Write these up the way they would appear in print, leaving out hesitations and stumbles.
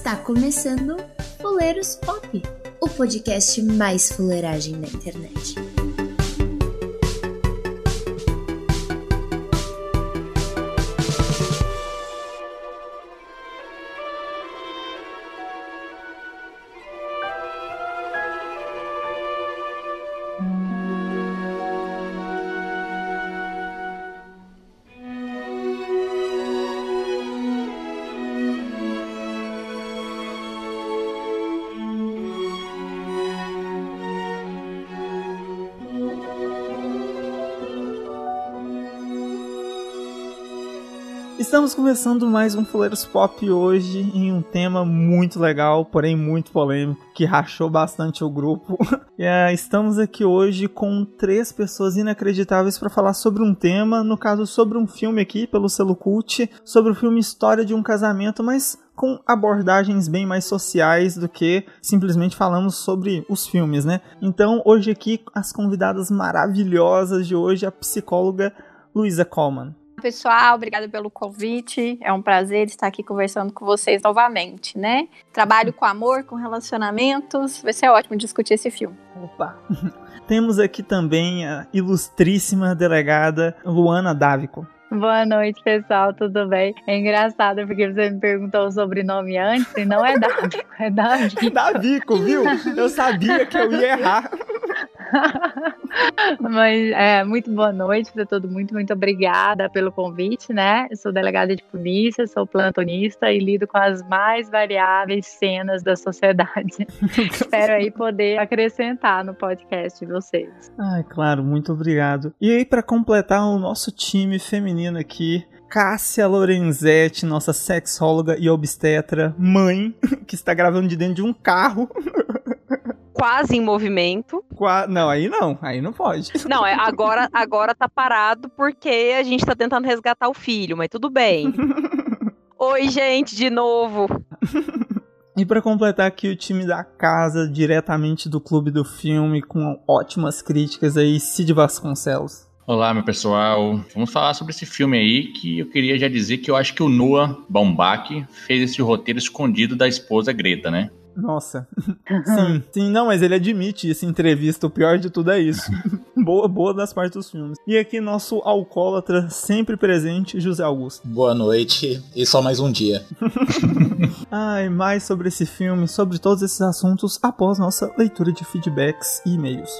Está começando Fuleiros Pop, o podcast mais fuleiragem da internet. Estamos começando mais um Fuleiros Pop hoje em um tema muito legal, porém muito polêmico, que rachou bastante o grupo. Estamos aqui hoje com 3 pessoas inacreditáveis para falar sobre um tema, no caso sobre um filme aqui pelo selo Cult, sobre o filme História de um Casamento, mas com abordagens bem mais sociais do que simplesmente falamos sobre os filmes, né? Então hoje aqui as convidadas maravilhosas de hoje, a psicóloga Luísa Coleman. Pessoal, obrigada pelo convite, é um prazer estar aqui conversando com vocês novamente, né? Trabalho com amor, com relacionamentos, vai ser ótimo discutir esse filme. Opa! Temos aqui também a ilustríssima delegada Luana Davico. Boa noite, pessoal, tudo bem? É engraçado porque você me perguntou o sobrenome antes e não é Davico, é Davico. Davico, viu? Eu sabia que eu ia errar. Mas muito boa noite para todo mundo, muito obrigada pelo convite, né? Eu sou delegada de polícia, sou plantonista e lido com as mais variáveis cenas da sociedade. Espero aí poder acrescentar no podcast de vocês. Ai, claro, muito obrigado. E aí, para completar o nosso time feminino aqui, Cássia Lorenzetti, nossa sexóloga e obstetra, mãe, que está gravando de dentro de um carro. Quase em movimento. Não, aí não pode. Não, agora tá parado porque a gente tá tentando resgatar o filho, mas tudo bem. Oi, gente, de novo. E pra completar aqui o time da casa, diretamente do Clube do Filme, com ótimas críticas aí, Cid Vasconcelos. Olá, meu pessoal. Vamos falar sobre esse filme aí, que eu queria já dizer que eu acho que o Noah Baumbach fez esse roteiro escondido da esposa Greta, né? Nossa, sim, não, mas ele admite essa entrevista, o pior de tudo é isso. boa das partes dos filmes. E aqui nosso alcoólatra sempre presente, José Augusto. Boa noite e só mais um dia. Mais sobre esse filme, sobre todos esses assuntos, após nossa leitura de feedbacks e e-mails.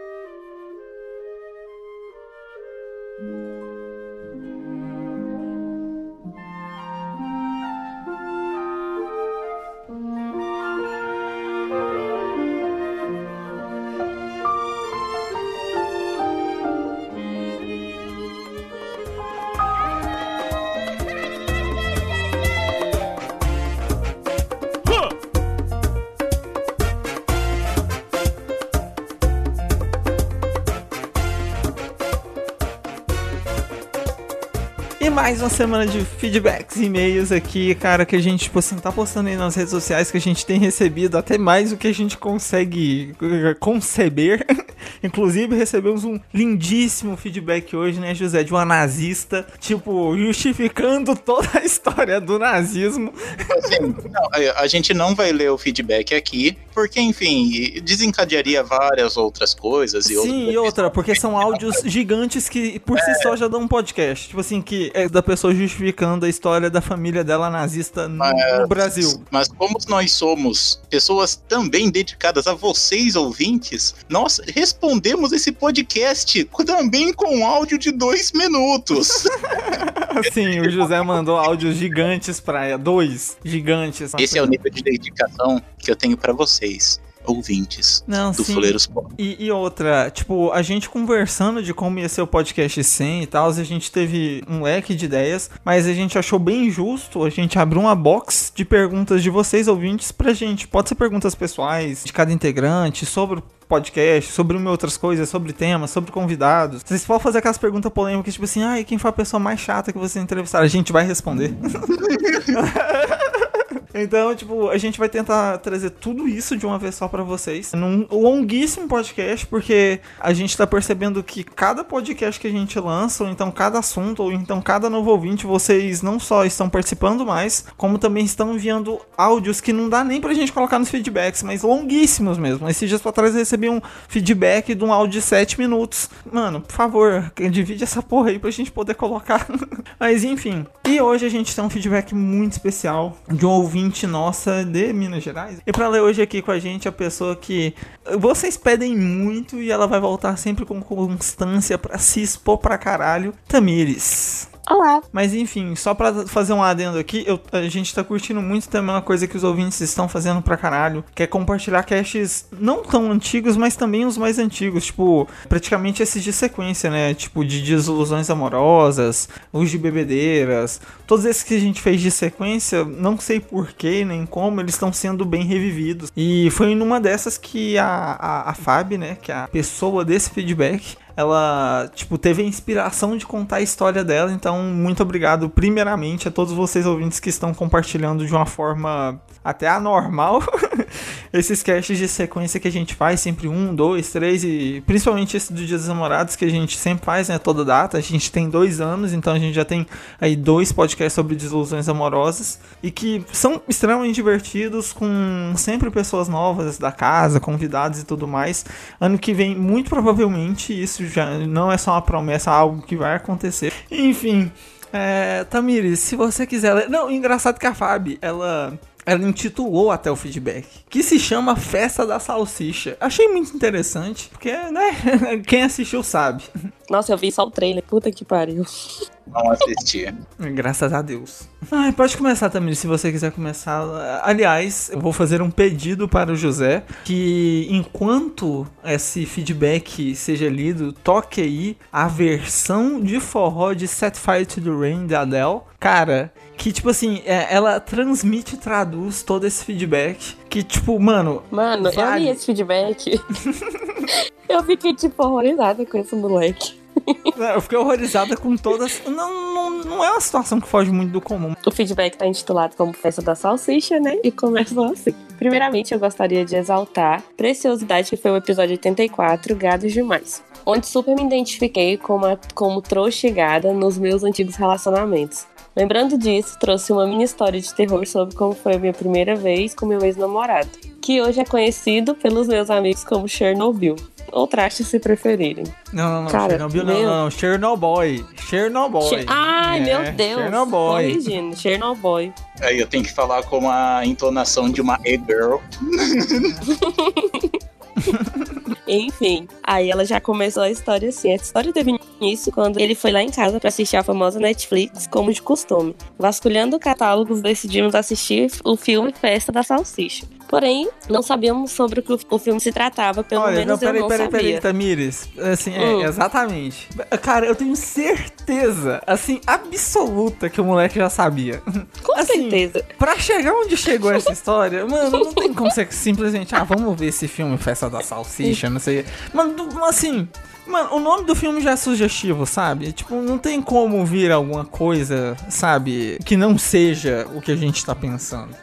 Mais uma semana de feedbacks e e-mails aqui, cara, que a gente, tipo assim, tá postando aí nas redes sociais, que a gente tem recebido até mais do que a gente consegue conceber. Inclusive, recebemos um lindíssimo feedback hoje, né, José, de uma nazista, tipo, justificando toda a história do nazismo. Assim, a gente não vai ler o feedback aqui, porque, enfim, desencadearia várias outras coisas. E outra, porque são áudios gigantes que, por si só, já dão um podcast. Tipo assim, que é da pessoa justificando a história da família dela nazista no Brasil. Mas como nós somos pessoas também dedicadas a vocês, ouvintes, nós respondemos esse podcast também com áudio de 2 minutos. Sim, o José mandou áudios gigantes pra 2 gigantes. Esse é o nível de dedicação que eu tenho pra vocês, ouvintes do Fuleiros Pop. E outra, tipo, a gente conversando de como ia ser o podcast 100 e tal, a gente teve um leque de ideias, mas a gente achou bem justo a gente abrir uma box de perguntas de vocês, ouvintes, pra gente. Pode ser perguntas pessoais de cada integrante, sobre o podcast, sobre outras coisas, sobre temas, sobre convidados. Vocês podem fazer aquelas perguntas polêmicas, tipo assim, quem foi a pessoa mais chata que você entrevistar? A gente vai responder. Então, tipo, a gente vai tentar trazer tudo isso de uma vez só pra vocês. Num longuíssimo podcast, porque a gente tá percebendo que cada podcast que a gente lança, ou então cada assunto, ou então cada novo ouvinte, vocês não só estão participando mais, como também estão enviando áudios que não dá nem pra gente colocar nos feedbacks, mas longuíssimos mesmo. Esses dias pra trás eu recebi um feedback de um áudio de 7 minutos. Mano, por favor, divide essa porra aí pra gente poder colocar. Mas enfim. E hoje a gente tem um feedback muito especial de um ouvinte nossa de Minas Gerais. E pra ler hoje aqui com a gente a pessoa que vocês pedem muito e ela vai voltar sempre com constância pra se expor pra caralho, Tamires. Olá. Mas enfim, só pra fazer um adendo aqui, a gente tá curtindo muito também uma coisa que os ouvintes estão fazendo pra caralho, que é compartilhar casts não tão antigos, mas também os mais antigos, tipo, praticamente esses de sequência, né? Tipo, de desilusões amorosas, os de bebedeiras, todos esses que a gente fez de sequência, não sei porquê, nem como, eles estão sendo bem revividos. E foi numa dessas que a Fábio, né, que é a pessoa desse feedback, ela, tipo, teve a inspiração de contar a história dela. Então, muito obrigado primeiramente a todos vocês ouvintes que estão compartilhando de uma forma até anormal esses casts de sequência que a gente faz, sempre 1, 2, 3 e principalmente esse do Dia dos Namorados que a gente sempre faz, né, toda data. A gente tem 2 anos, então a gente já tem aí 2 podcasts sobre desilusões amorosas e que são extremamente divertidos, com sempre pessoas novas da casa, convidados e tudo mais. Ano que vem, muito provavelmente, isso já não é só uma promessa, é algo que vai acontecer. Enfim, Tamires, se você quiser ler... Não, engraçado que a Fábio, ela intitulou até o feedback, que se chama Festa da Salsicha. Achei muito interessante, porque, né, quem assistiu sabe. Nossa, eu vi só o trailer, puta que pariu. Não assisti. Graças a Deus. Pode começar, Tamires, se você quiser começar. Aliás, eu vou fazer um pedido para o José, que enquanto esse feedback seja lido, toque aí a versão de forró de Set Fire to the Rain da Adele. Cara, que tipo assim, ela transmite e traduz todo esse feedback. Que tipo, mano, eu li esse feedback. Eu fiquei tipo horrorizada com esse moleque. Eu fiquei horrorizada com todas. Não é uma situação que foge muito do comum. O feedback tá intitulado como Festa da Salsicha, né? E começou assim. Primeiramente, eu gostaria de exaltar Preciosidade, que foi o episódio 84, Gados Demais, onde super me identifiquei como trouxigada nos meus antigos relacionamentos. Lembrando disso, trouxe uma mini história de terror sobre como foi a minha primeira vez com meu ex-namorado, que hoje é conhecido pelos meus amigos como Chernobyl, ou Traste se preferirem. Não, cara, Chernobyl não, Chernobyl. Ai, meu Deus, Chernobyl. Chernobyl. Aí eu tenho que falar com a entonação de uma e-girl. Enfim, aí ela já começou a história assim. A história teve início quando ele foi lá em casa pra assistir a famosa Netflix, como de costume. Vasculhando catálogos, decidimos assistir o filme Festa da Salsicha. Porém, não sabíamos sobre o que o filme se tratava, pelo menos eu não sabia. Peraí, Tamires. Assim, exatamente. Cara, eu tenho certeza, assim, absoluta que o moleque já sabia. Com assim, certeza. Pra chegar onde chegou essa história, mano, não tem como você simplesmente, vamos ver esse filme Festa da Salsicha, não sei. Mano, assim... Mano, o nome do filme já é sugestivo, sabe? Tipo, não tem como vir alguma coisa, sabe, que não seja o que a gente tá pensando.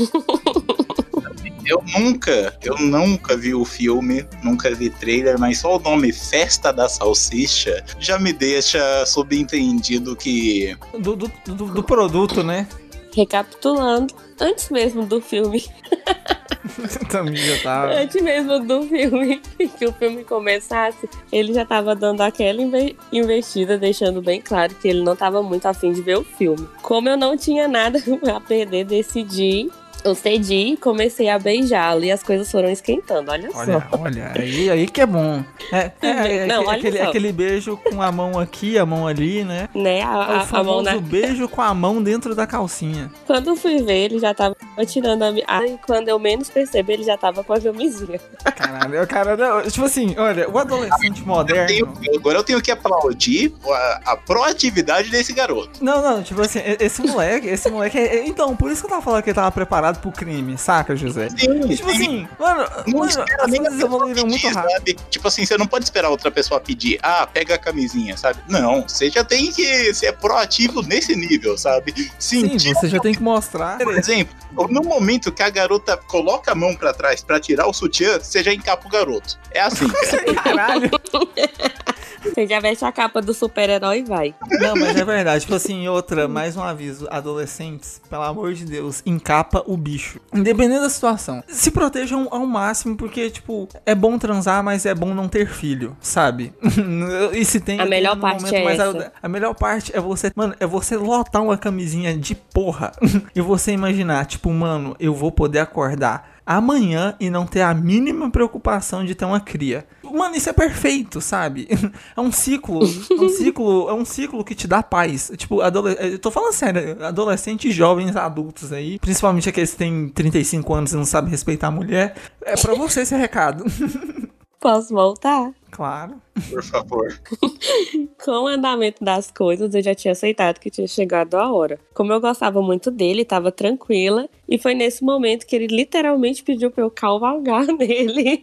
Eu nunca vi o filme, nunca vi trailer, mas só o nome Festa da Salsicha já me deixa subentendido que... Do produto, né? Recapitulando, antes mesmo do filme... Também já tava. Antes mesmo do filme, que o filme começasse, ele já tava dando aquela investida, deixando bem claro que ele não tava muito afim de ver o filme. Como eu não tinha nada a perder, eu cedi e comecei a beijá-lo e as coisas foram esquentando, olha só. Olha, aí que é bom. Aquele beijo com a mão aqui, a mão ali, né? O famoso beijo com a mão dentro da calcinha. Quando eu fui ver, ele já tava tirando e quando eu menos percebi, ele já tava com a camisinha. Caralho, cara, não, tipo assim, olha, o adolescente moderno... Agora eu tenho que aplaudir a proatividade desse garoto. Não, tipo assim, esse moleque então, por isso que eu tava falando que ele tava preparado preparado pro crime, saca, José? Sim, Tipo assim, mano, espera as nem a coisas pessoa evoluíram muito pedir, rápido. sabe? Tipo assim, você não pode esperar outra pessoa pedir, pega a camisinha, sabe? Não, você já tem que ser proativo nesse nível, sabe? Sim, você já tem que mostrar. Por exemplo, no momento que a garota coloca a mão pra trás pra tirar o sutiã, você já encapa o garoto. É assim, cara. Caralho. Você já veste a capa do super-herói e vai. Não, mas é verdade. Tipo assim, outra, mais um aviso. Adolescentes, pelo amor de Deus, encapa o bicho. Independente da situação. Se protejam ao máximo, porque, tipo, é bom transar, mas é bom não ter filho, sabe? E se tem... A melhor parte é essa. A melhor parte é você... Mano, é você lotar uma camisinha de porra e você imaginar, tipo, mano, eu vou poder acordar amanhã e não ter a mínima preocupação de ter uma cria. Mano, isso é perfeito, sabe? É um ciclo que te dá paz. Tipo, eu tô falando sério, adolescentes, jovens, adultos aí, principalmente aqueles que têm 35 anos e não sabem respeitar a mulher, é pra você esse recado. Posso voltar? Claro. Por favor. Com o andamento das coisas, eu já tinha aceitado que tinha chegado a hora. Como eu gostava muito dele, tava tranquila, e foi nesse momento que ele literalmente pediu pra eu cavalgar nele.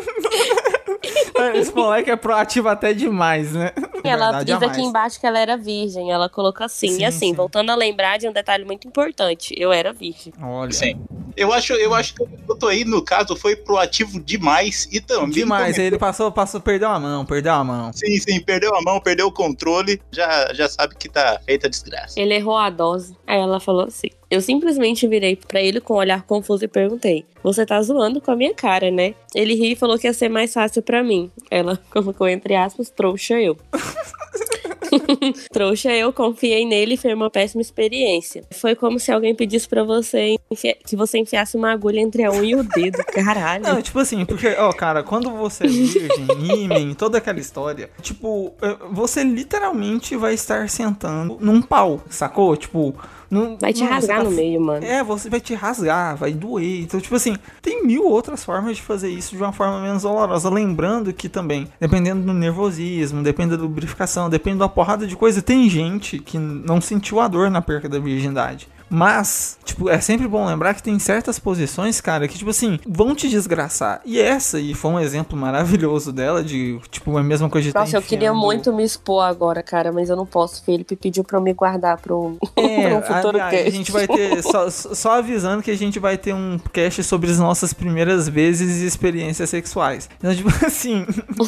Esse moleque é proativo até demais, né? Ela diz aqui embaixo que ela era virgem, ela colocou assim, sim, e assim, sim. voltando a lembrar de um detalhe muito importante, eu era virgem. Olha. Sim. Eu acho que eu tô aí, no caso, foi proativo demais e também... Demais, ele passou, perdeu a mão. Sim, perdeu a mão, perdeu o controle, já sabe que tá feita a desgraça. Ele errou a dose. Aí ela falou assim. Eu simplesmente virei pra ele com um olhar confuso e perguntei: você tá zoando com a minha cara, né? Ele riu e falou que ia ser mais fácil pra mim. Ela colocou entre aspas, trouxa eu. Trouxa eu, confiei nele e foi uma péssima experiência. Foi como se alguém pedisse pra você que você enfiasse uma agulha entre a unha e o dedo, caralho. Não, tipo assim, porque, cara, quando você é virgem, ímen, toda aquela história, tipo, você literalmente vai estar sentando num pau, sacou? Tipo... Vai te rasgar no meio, mano. Você vai te rasgar, vai doer. Então, tipo assim, tem 1000 outras formas de fazer isso de uma forma menos dolorosa. Lembrando que também, dependendo do nervosismo, depende da lubrificação, depende da porrada de coisa, tem gente que não sentiu a dor na perca da virgindade. Mas, tipo, é sempre bom lembrar que tem certas posições, cara, que, tipo assim, vão te desgraçar. E essa aí foi um exemplo maravilhoso dela, de, tipo, a mesma coisa de Nossa, eu queria muito me expor agora, cara, mas eu não posso. Felipe pediu pra eu me guardar pra um futuro cast. A gente vai ter, só avisando que a gente vai ter um cast sobre as nossas primeiras vezes e experiências sexuais. Então, tipo assim...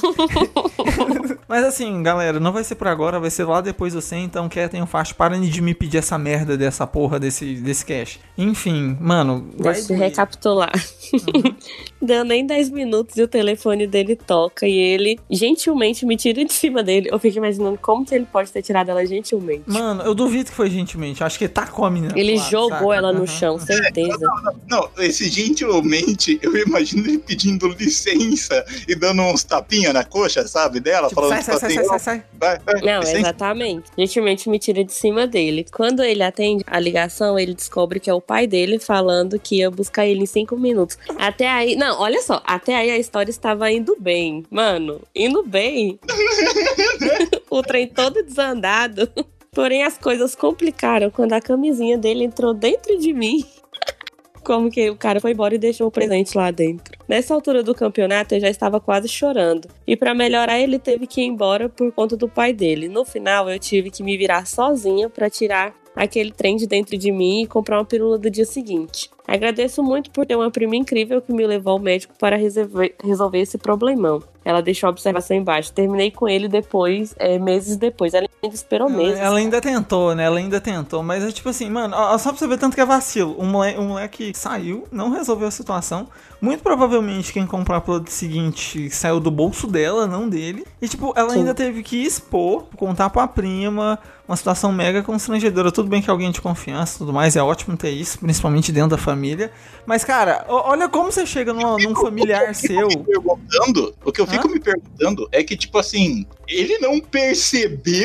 Mas assim, galera, não vai ser por agora, vai ser lá depois do 100, então quietem o facho, parem de me pedir essa merda dessa porra desse cash. Enfim, mano... Deixa eu recapitular. Deu nem 10 minutos e o telefone dele toca e ele gentilmente me tira de cima dele. Eu fico imaginando como que ele pode ter tirado ela gentilmente. Mano, eu duvido que foi gentilmente, eu acho que ele tacou a menina. Ele jogou ela no chão, certeza. Não, esse gentilmente, eu imagino ele pedindo licença e dando uns tapinhas na coxa, sabe, dela, tipo, falando sai. Vai, não, licença. Exatamente. Gentilmente me tira de cima dele. Quando ele atende a ligação, ele descobre que é o pai dele falando que ia buscar ele em 5 minutos. Até aí, não, olha só, até aí a história estava indo bem. Mano, indo bem. O trem todo desandado. Porém, as coisas complicaram quando a camisinha dele entrou dentro de mim. Como que o cara foi embora e deixou o presente lá dentro. Nessa altura do campeonato, eu já estava quase chorando. E pra melhorar, ele teve que ir embora por conta do pai dele. No final, eu tive que me virar sozinha pra tirar aquele trem de dentro de mim e comprar uma pílula do dia seguinte. Agradeço muito por ter uma prima incrível que me levou ao médico para resolver esse problemão. Ela deixou a observação embaixo. Terminei com ele depois, meses depois. Ela ainda esperou meses. Ela ainda tentou, né? Mas é tipo assim, mano, só pra você ver tanto que é vacilo. Um moleque saiu, não resolveu a situação. Muito provavelmente quem comprou a pílula seguinte saiu do bolso dela, não dele. E tipo, ela ainda teve que expor, contar pra prima, uma situação mega constrangedora. Tudo bem que alguém de confiança e tudo mais, é ótimo ter isso, principalmente dentro da família. Mas, cara, olha como você chega num familiar seu. O que eu fico me perguntando é que, tipo assim, ele não percebeu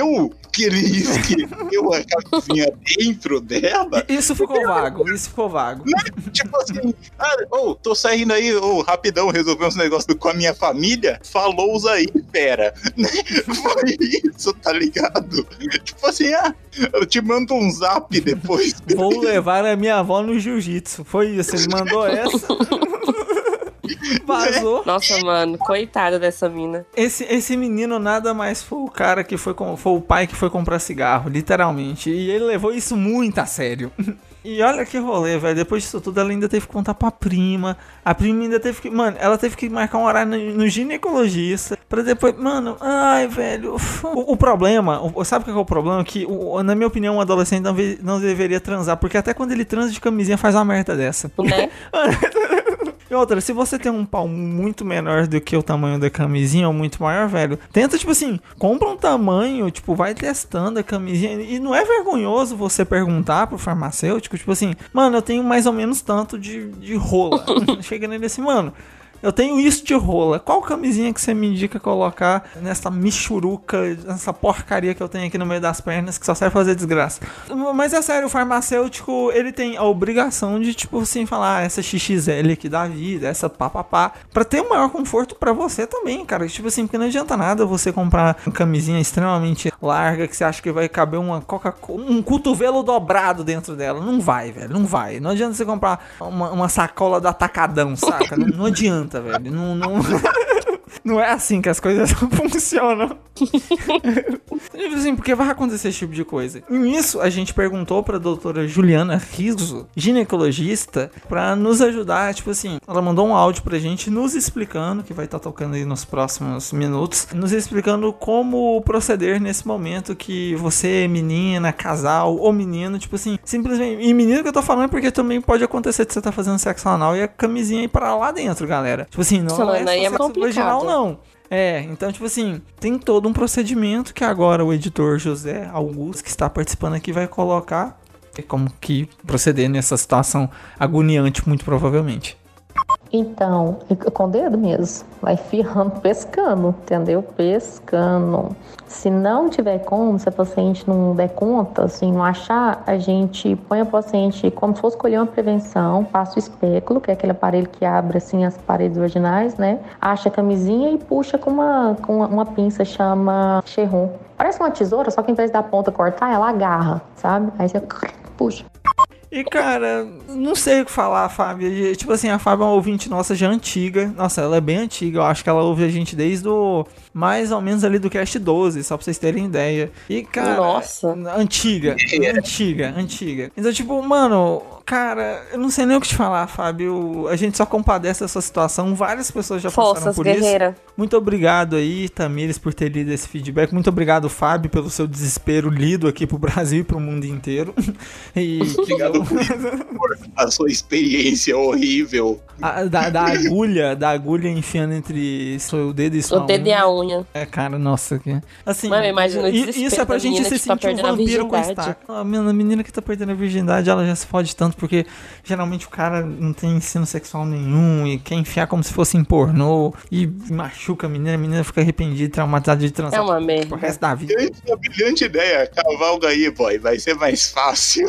que ele esqueceu a camisinha dentro dela. Isso ficou vago. Tipo assim, tô saindo aí, rapidão, resolver uns negócios com a minha família. Falou aí, fera. Foi isso, tá ligado? Tipo assim, eu te mando um zap depois. Vou levar a minha avó no jiu-jitsu. Foi isso, ele mandou essa. Vazou. Nossa, mano, coitada dessa mina. Esse menino nada mais foi o cara que foi o pai que foi comprar cigarro, literalmente. E ele levou isso muito a sério. E olha que rolê, velho. Depois disso tudo, ela ainda teve que contar pra prima. A prima ainda teve que... Mano, ela teve que marcar um horário no ginecologista. Pra depois... Mano, ai, velho. O problema... Sabe o que é o problema? Que, na minha opinião, um adolescente não deveria transar. Porque até quando ele transa de camisinha, faz uma merda dessa. Né? E outra, se você tem um pau muito menor do que o tamanho da camisinha, ou muito maior, velho, tenta, tipo assim, compra um tamanho, tipo, vai testando a camisinha. E não é vergonhoso você perguntar pro farmacêutico, tipo assim, mano, eu tenho mais ou menos tanto de rola. Chega nele assim, mano, eu tenho isso de rola. Qual camisinha que você me indica colocar nessa michuruca, nessa porcaria que eu tenho aqui no meio das pernas, que só serve fazer desgraça? Mas é sério, o farmacêutico, ele tem a obrigação de, tipo assim, falar essa XXL aqui da vida, essa papapá, pra ter um maior conforto pra você também, cara. Tipo assim, porque não adianta nada você comprar uma camisinha extremamente larga, que você acha que vai caber uma Coca-Cola, um cotovelo dobrado dentro dela. Não vai, velho, não vai. Não adianta você comprar uma sacola do Atacadão, saca? Não adianta. Velho, não é assim que as coisas funcionam. Assim, porque vai acontecer esse tipo de coisa. E nisso, a gente perguntou pra doutora Juliana Rizzo, ginecologista, pra nos ajudar, tipo assim, ela mandou um áudio pra gente nos explicando, que vai estar tocando aí nos próximos minutos, nos explicando como proceder nesse momento que você, menina, casal ou menino, tipo assim, simplesmente, e menino que eu tô falando é porque também pode acontecer de você tá fazendo sexo anal e a camisinha ir pra lá dentro, galera. Tipo assim, não é sexo vaginal, não. Então, tipo assim, tem todo um procedimento que agora o editor José Augusto, que está participando aqui, vai colocar como que proceder nessa situação agoniante, muito provavelmente. Então, com o dedo mesmo, vai ferrando, pescando, entendeu? Pescando. Se não tiver como, se a paciente não der conta, assim, não achar, a gente põe a paciente como se fosse escolher uma prevenção, passa o espéculo, que é aquele aparelho que abre, assim, as paredes vaginais, né? Acha a camisinha e puxa com uma pinça, chama Cherron. Parece uma tesoura, só que em vez da ponta cortar, ela agarra, sabe? Aí você puxa. E, cara, não sei o que falar, Fábio. Tipo assim, a Fábio é uma ouvinte nossa já antiga. Nossa, ela é bem antiga. Eu acho que ela ouve a gente desde o... mais ou menos ali do Cast 12, só pra vocês terem ideia. E, cara... Nossa. Antiga. Então, tipo, mano... Cara, eu não sei nem o que te falar, Fábio. A gente só compadece essa situação. Várias pessoas já passaram por guerreira. Isso. Muito obrigado aí, Tamires, por ter lido esse feedback. Muito obrigado, Fábio, pelo seu desespero lido aqui pro Brasil e pro mundo inteiro. E obrigado por a sua experiência horrível. Da agulha enfiando entre o dedo e sua unha. O dedo e a unha. Cara, nossa. Assim, mano, imagina o desespero. Isso é pra gente se sentir um vampiro com estaca. A menina que tá perdendo a virgindade, ela já se fode tanto, porque geralmente o cara não tem ensino sexual nenhum e quer enfiar como se fosse em pornô e machuca a menina fica arrependida, traumatizada de transar. É uma merda. Pro resto da vida. Eu tenho uma brilhante ideia. Cavalga aí, boy. Vai ser mais fácil.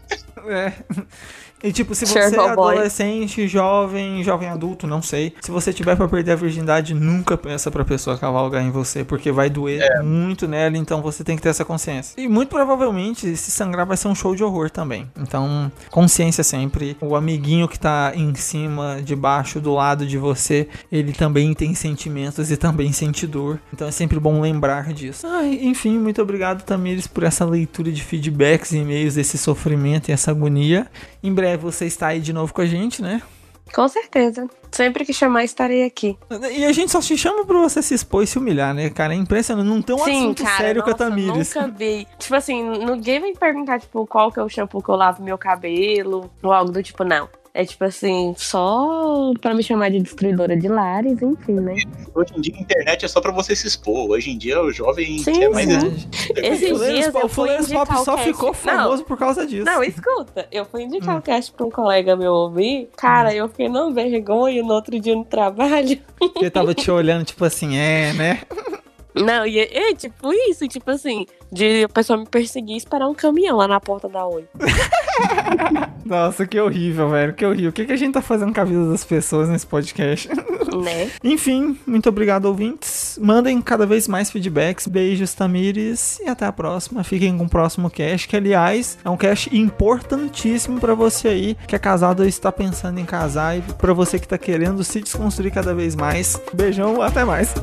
E tipo, se você é adolescente, jovem adulto, não sei. Se você tiver pra perder a virgindade, nunca peça pra pessoa cavalgar em você, porque vai doer muito nela, então você tem que ter essa consciência. E muito provavelmente, se sangrar vai ser um show de horror também. Então, consciência sempre. O amiguinho que tá em cima, debaixo, do lado de você, ele também tem sentimentos e também sente dor. Então é sempre bom lembrar disso. Enfim, muito obrigado, Tamires, por essa leitura de feedbacks e e-mails desse sofrimento e essa agonia. Em breve você está aí de novo com a gente, né? Com certeza. Sempre que chamar, estarei aqui. E a gente só te chama pra você se expor e se humilhar, né, cara? É impressionante. Não tem um assunto sério com a Tamires. Nunca vi. Tipo assim, ninguém vem perguntar, tipo, qual que é o shampoo que eu lavo meu cabelo, ou algo do tipo, não. É tipo assim, só pra me chamar de destruidora de lares, enfim, né? Hoje em dia a internet é só pra você se expor. Hoje em dia o jovem quer mais... Esses dias eu fui indicar Pop só ficou famoso por causa disso. Não, escuta. Eu fui indicar o cast pra um colega meu ouvir. Cara, eu fiquei numa vergonha no outro dia no trabalho. Ele tava te olhando, tipo assim, né? Não, e tipo isso, tipo assim, De a pessoa me perseguir e esperar um caminhão lá na porta da Oi. Nossa, que horrível, velho, que horrível. O que a gente tá fazendo com a vida das pessoas nesse podcast? Né? Enfim, muito obrigado, ouvintes. Mandem cada vez mais feedbacks. Beijos, Tamires, e até a próxima. Fiquem com o próximo cast, que aliás é um cast importantíssimo pra você aí que é casado ou está pensando em casar, e pra você que tá querendo se desconstruir cada vez mais. Beijão, até mais.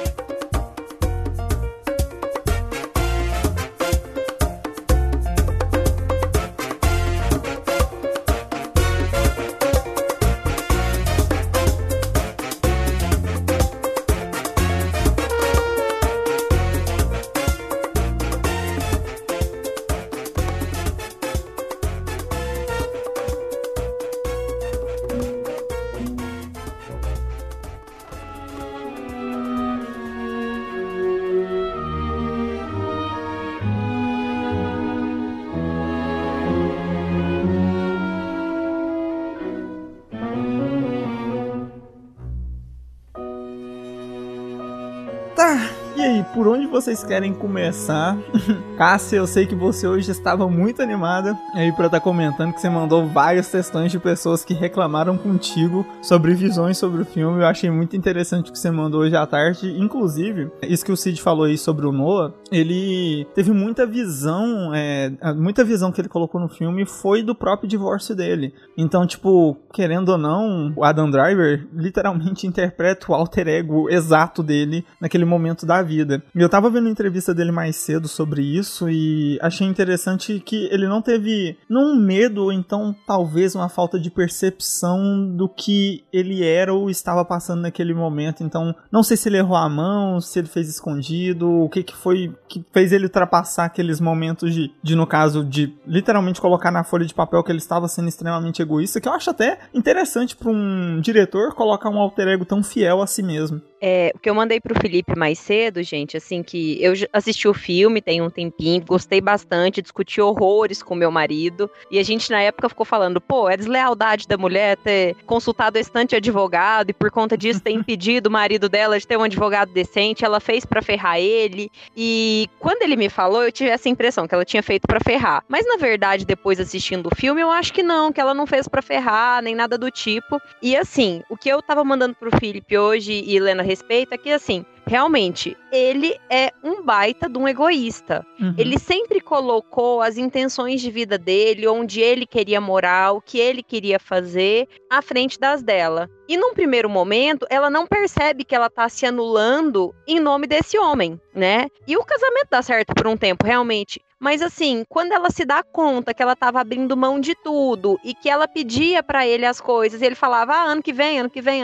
E aí, por onde vocês querem começar? Cássia, eu sei que você hoje estava muito animada aí pra estar comentando que você mandou vários textões de pessoas que reclamaram contigo sobre visões sobre o filme. Eu achei muito interessante o que você mandou hoje à tarde. Inclusive, isso que o Cid falou aí sobre o Noah, ele teve muita visão que ele colocou no filme foi do próprio divórcio dele. Então, tipo, querendo ou não, o Adam Driver literalmente interpreta o alter ego exato dele naquele momento da vida. E eu tava vendo uma entrevista dele mais cedo sobre isso e achei interessante que ele não teve um medo ou então talvez uma falta de percepção do que ele era ou estava passando naquele momento. Então não sei se ele errou a mão, se ele fez escondido, o que foi que fez ele ultrapassar aqueles momentos de no caso de literalmente colocar na folha de papel que ele estava sendo extremamente egoísta, que eu acho até interessante para um diretor colocar um alter ego tão fiel a si mesmo. O que eu mandei pro Felipe mais cedo, gente, assim, que eu assisti o filme tem um tempinho, gostei bastante, discuti horrores com meu marido, e a gente na época ficou falando, pô, é deslealdade da mulher ter consultado esse tanto de advogado, e por conta disso ter impedido o marido dela de ter um advogado decente, ela fez pra ferrar ele, e quando ele me falou, eu tive essa impressão que ela tinha feito pra ferrar, mas na verdade, depois assistindo o filme, eu acho que não, que ela não fez pra ferrar, nem nada do tipo, e assim, o que eu tava mandando pro Felipe hoje, e lendo a respeito, é que assim, realmente, ele é um baita de um egoísta. Uhum. Ele sempre colocou as intenções de vida dele, onde ele queria morar, o que ele queria fazer, à frente das dela. E num primeiro momento, ela não percebe que ela tá se anulando em nome desse homem, né? E o casamento dá certo por um tempo, realmente. Mas assim, quando ela se dá conta que ela tava abrindo mão de tudo e que ela pedia pra ele as coisas e ele falava, ano que vem,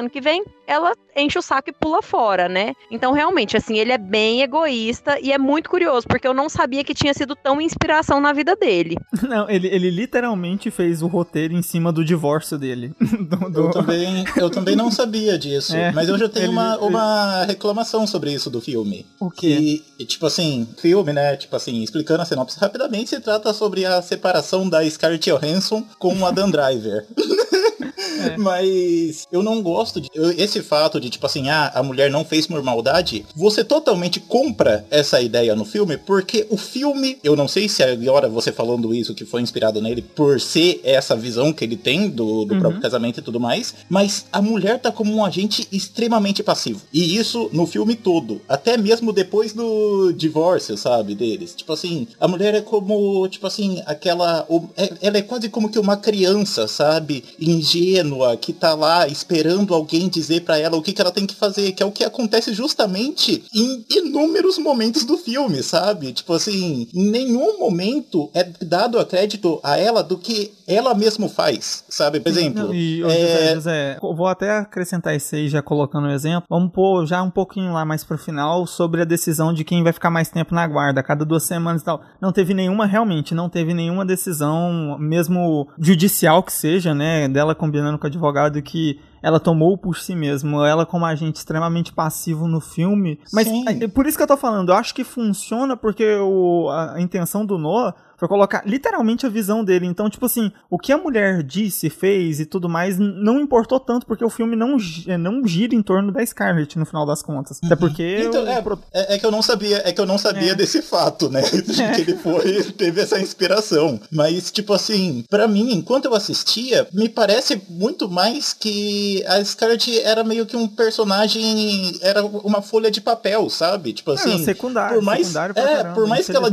ela enche o saco e pula fora, né? Então, realmente, assim, ele é bem egoísta e é muito curioso, porque eu não sabia que tinha sido tão inspiração na vida dele. Não, ele literalmente fez o roteiro em cima do divórcio dele. Eu também não sabia disso, mas eu já tenho uma reclamação sobre isso do filme. O quê? Que, tipo assim, filme, né, tipo assim, explicando a sinopse rapidamente, se trata sobre a separação da Scarlett Johansson com o Adam Driver. Mas eu não gosto esse fato de, tipo assim, a mulher não fez por maldade. Você totalmente compra essa ideia no filme, porque o filme, eu não sei se agora você falando isso que foi inspirado nele por ser essa visão que ele tem do próprio casamento e tudo mais, mas a mulher tá como um agente extremamente passivo. E isso no filme todo, até mesmo depois do divórcio, sabe, deles. Tipo assim, a mulher é como, tipo assim, ela é quase como que uma criança, sabe, ingênua, que tá lá esperando alguém dizer pra ela o que ela tem que fazer, que é o que acontece justamente em inúmeros momentos do filme, sabe? Tipo assim, em nenhum momento é dado a crédito a ela do que ela mesma faz, sabe? Por exemplo... José, vou até acrescentar isso aí, já colocando um exemplo. Vamos pôr já um pouquinho lá mais pro final sobre a decisão de quem vai ficar mais tempo na guarda, a cada 2 semanas e tal. Não teve nenhuma decisão, mesmo judicial que seja, né, dela combinando com o advogado que ela tomou por si mesma, ela como agente extremamente passivo no filme. Mas por isso que eu tô falando, eu acho que funciona porque a intenção do Noah foi colocar literalmente a visão dele. Então, tipo assim, o que a mulher disse, fez e tudo mais não importou tanto, porque o filme não gira em torno da Scarlett no final das contas. Até porque... Então, que eu não sabia desse fato, né? Que ele teve essa inspiração. Mas, tipo assim, pra mim, enquanto eu assistia, me parece muito mais que a Scarlett era meio que um personagem, era uma folha de papel, sabe? Tipo assim, secundário, por mais que ela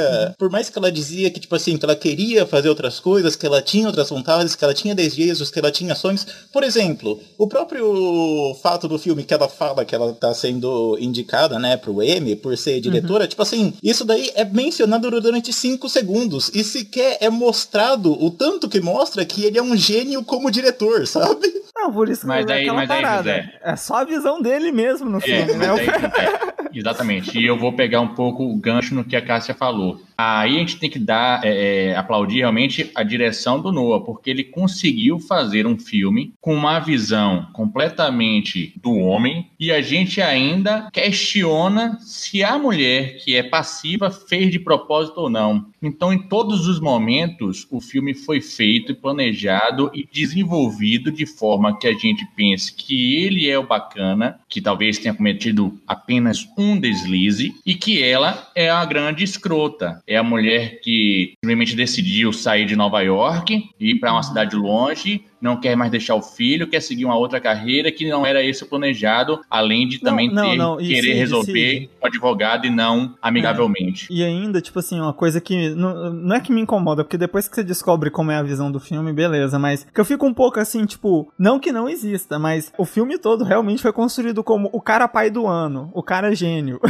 dizia que, tipo assim, que ela queria fazer outras coisas, que ela tinha outras vontades, que ela tinha desejos, que ela tinha sonhos. Por exemplo, o próprio fato do filme que ela fala que ela tá sendo indicada, né, pro Emmy, por ser diretora, tipo assim, isso daí é mencionado durante 5 segundos, e sequer é mostrado o tanto que mostra que ele é um gênio como diretor, sabe? Não, por isso que aquela parada. José, é só a visão dele mesmo no filme, né? Exatamente. E eu vou pegar um pouco o gancho no que a Cássia falou. Aí a gente tem que aplaudir realmente a direção do Noah, porque ele conseguiu fazer um filme com uma visão completamente do homem, e a gente ainda questiona se a mulher que é passiva fez de propósito ou não. Então, em todos os momentos, o filme foi feito, planejado e desenvolvido de forma que a gente pense que ele é o bacana, que talvez tenha cometido apenas um deslize, e que ela é a grande escrota. É a mulher que simplesmente decidiu sair de Nova York, ir para uma cidade longe, não quer mais deixar o filho, quer seguir uma outra carreira que não era esse o planejado, além de também querer resolver com o advogado e não amigavelmente. E ainda, tipo assim, uma coisa que não é que me incomoda, porque depois que você descobre como é a visão do filme, beleza, mas que eu fico um pouco assim, tipo, não que não exista, mas o filme todo realmente foi construído como o cara pai do ano, o cara gênio.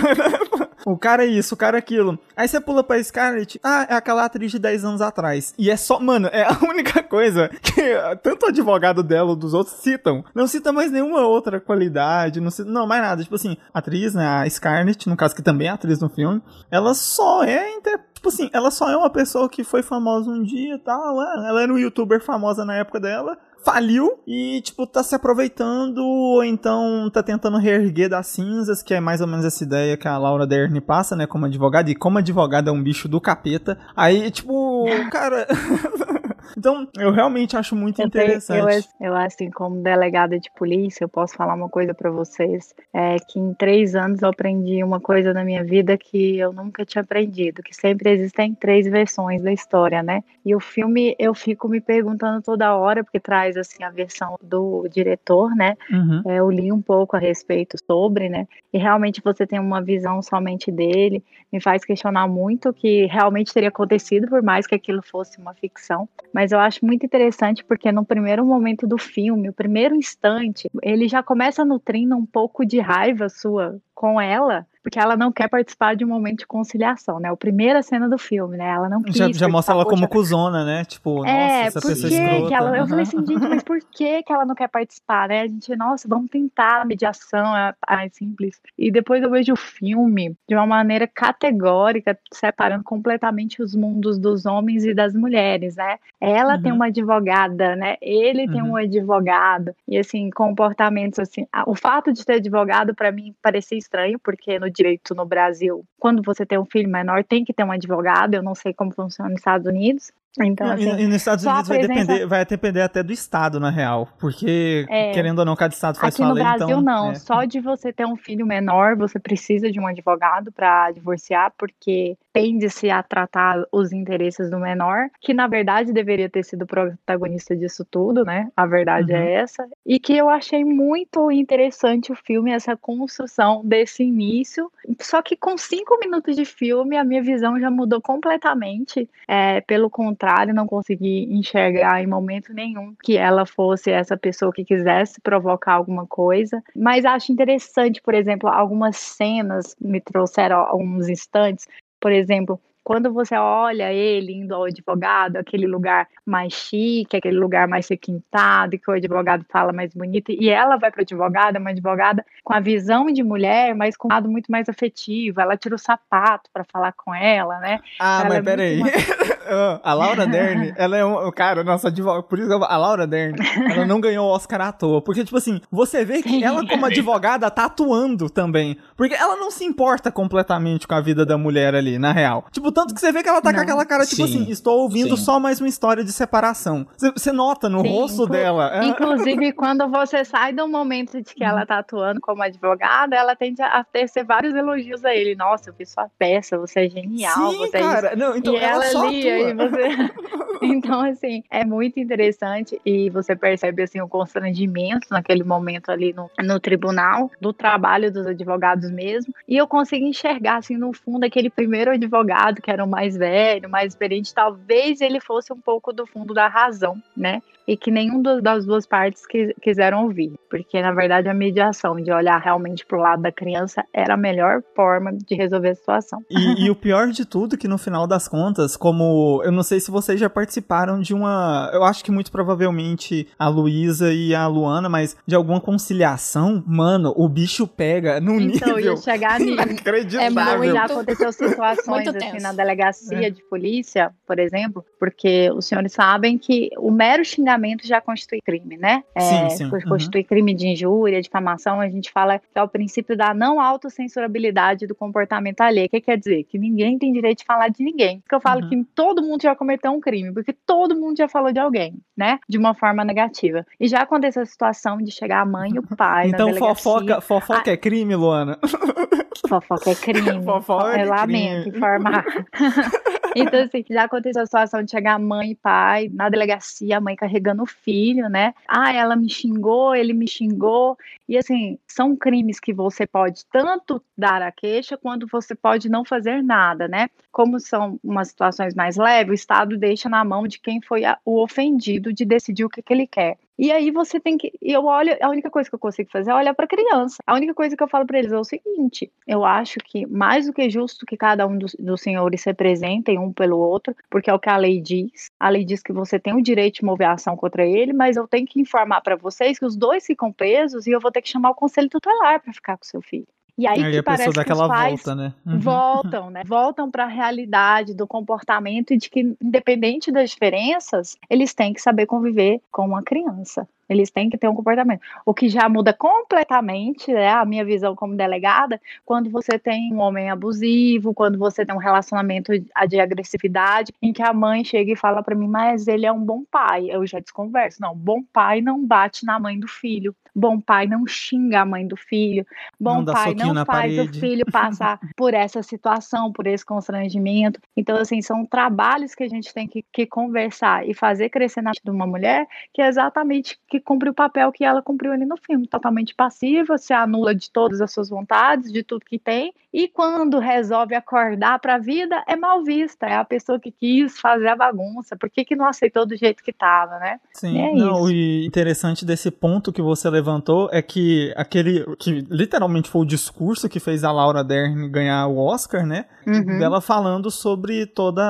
O cara é isso, o cara é aquilo. Aí você pula pra Scarlett, é aquela atriz de 10 anos atrás. E é só, mano, é a única coisa que tanto o advogado dela ou dos outros citam. Não cita mais nenhuma outra qualidade, não mais nada. Tipo assim, a atriz, né, a Scarlett, no caso que também é atriz no filme, ela só é tipo assim, ela só é uma pessoa que foi famosa um dia e tal. Ela era um youtuber famosa na época dela. Faliu e, tipo, tá se aproveitando, ou então tá tentando reerguer das cinzas, que é mais ou menos essa ideia que a Laura Dern passa, né, como advogada, e como advogada é um bicho do capeta. Aí, tipo, cara... Então, eu realmente acho muito interessante. Eu, assim, como delegada de polícia, eu posso falar uma coisa pra vocês, que em 3 anos eu aprendi uma coisa na minha vida que eu nunca tinha aprendido, que sempre existem 3 versões da história, né? E o filme, eu fico me perguntando toda hora, porque traz, assim, a versão do diretor, né? Eu li um pouco a respeito sobre, né? E realmente você tem uma visão somente dele, me faz questionar muito o que realmente teria acontecido, por mais que aquilo fosse uma ficção. Mas eu acho muito interessante porque no primeiro momento do filme, o primeiro instante, ele já começa nutrindo um pouco de raiva sua com ela, porque ela não quer participar de um momento de conciliação, né? A primeira cena do filme, né? Ela não quis já mostra ela como cuzona, né? Tipo, nossa, essa pessoa escrota. Eu falei assim, gente, mas por que ela não quer participar, né? A gente, nossa, vamos tentar a mediação, é simples. E depois eu vejo o filme de uma maneira categórica, separando completamente os mundos dos homens e das mulheres, né? Ela tem uma advogada, né? Ele tem um advogado. E, assim, comportamentos, assim... O fato de ter advogado, pra mim, parecia estranho, porque no direito no Brasil, quando você tem um filho menor, tem que ter um advogado. Eu não sei como funciona nos Estados Unidos. Então, assim, e nos Estados Unidos vai depender até do estado, na real, porque, querendo ou não, cada estado faz sua lei. Aqui no Brasil, não. Só de você ter um filho menor, você precisa de um advogado para divorciar, porque tende-se a tratar os interesses do menor, que na verdade deveria ter sido o protagonista disso tudo, né? A verdade é essa. E que eu achei muito interessante o filme, essa construção desse início. Só que com 5 minutos de filme, a minha visão já mudou completamente. Pelo contrário, não consegui enxergar em momento nenhum que ela fosse essa pessoa que quisesse provocar alguma coisa. Mas acho interessante, por exemplo, algumas cenas me trouxeram alguns instantes. Por exemplo, quando você olha ele indo ao advogado, aquele lugar mais chique, aquele lugar mais requintado, que o advogado fala mais bonito, e ela vai para o advogado, é uma advogada com a visão de mulher, mas com um lado muito mais afetivo. Ela tira o sapato para falar com ela, né? Ah, ela mas peraí. A Laura Dern, ela é cara, nossa advogada, por isso que a Laura Dern, ela não ganhou o Oscar à toa, porque, tipo assim, você vê que ela como advogada tá atuando também, porque ela não se importa completamente com a vida da mulher ali, na real. Tipo, tanto que você vê que ela tá com aquela cara, tipo assim, estou ouvindo só mais uma história de separação. Você nota no rosto dela. Inclusive, quando você sai do momento de que ela tá atuando como advogada, ela tende a tecer vários elogios a ele. Nossa, eu vi sua peça, você é genial. Sim, você cara. É não, então e ela só lia, atua. e você... Então, assim, é muito interessante e você percebe, assim, o constrangimento naquele momento ali no tribunal, do trabalho dos advogados mesmo, e eu consigo enxergar, assim, no fundo, aquele primeiro advogado que era o mais velho, mais experiente, talvez ele fosse um pouco do fundo da razão, né? E que nenhum das duas partes quiseram ouvir, porque, na verdade, a mediação, de olhar realmente pro lado da criança, era a melhor forma de resolver a situação. E o pior de tudo, que no final das contas, como, eu não sei se vocês já participaram de uma, eu acho que muito provavelmente a Luísa e a Luana, mas de alguma conciliação, mano, o bicho pega num nível ia chegar inacreditável. Já aconteceu situações assim, na delegacia de polícia, por exemplo, porque os senhores sabem que o mero xingamento já constitui crime, né? Sim. Constitui crime de injúria, difamação. A gente fala que é o princípio da não autocensurabilidade do comportamento alheio. O que quer dizer? Que ninguém tem direito de falar de ninguém. Porque eu falo que todo mundo já cometeu um crime, porque todo mundo já falou de alguém, né? De uma forma negativa. E já aconteceu a situação de chegar a mãe e o pai então, na delegacia. Fofoca é crime, Luana? Fofoca é crime. Eu lamento informar. Então, assim, já aconteceu a situação de chegar mãe e pai na delegacia, a mãe carregando o filho, né? Ah, ela me xingou, ele me xingou. E, assim, são crimes que você pode tanto dar a queixa, quanto você pode não fazer nada, né? Como são umas situações mais leves, o Estado deixa na mão de quem foi o ofendido de decidir o que ele quer. E aí você tem que... Eu olho... A única coisa que eu consigo fazer é olhar para a criança. A única coisa que eu falo para eles é o seguinte: eu acho que mais do que justo que cada um dos senhores se representem um pelo outro, porque é o que a lei diz. A lei diz que você tem o direito de mover a ação contra ele, mas eu tenho que informar para vocês que os dois ficam presos e eu vou ter que chamar o conselho tutelar para ficar com seu filho. E aí que a parece pessoa dá que os pais volta, né? voltam, né? Voltam para a realidade do comportamento e de que, independente das diferenças, eles têm que saber conviver com uma criança. Eles têm que ter um comportamento. O que já muda completamente, né, a minha visão como delegada, quando você tem um homem abusivo, quando você tem um relacionamento de agressividade, em que a mãe chega e fala para mim, mas ele é um bom pai. Eu já desconverso. Não, bom pai não bate na mãe do filho. Bom pai não xinga a mãe do filho. Bom pai não faz o filho passar por essa situação, por esse constrangimento. Então, assim, são trabalhos que a gente tem que conversar e fazer crescer na mente de uma mulher, que é exatamente que cumpre o papel que ela cumpriu ali no filme. Totalmente passiva, se anula de todas as suas vontades, de tudo que tem, e quando resolve acordar para a vida, é mal vista. É a pessoa que quis fazer a bagunça. Por que não aceitou do jeito que estava, né? Sim, o interessante desse ponto que você levantou é que aquele que literalmente foi o discurso que fez a Laura Dern ganhar o Oscar, né? Dela falando sobre toda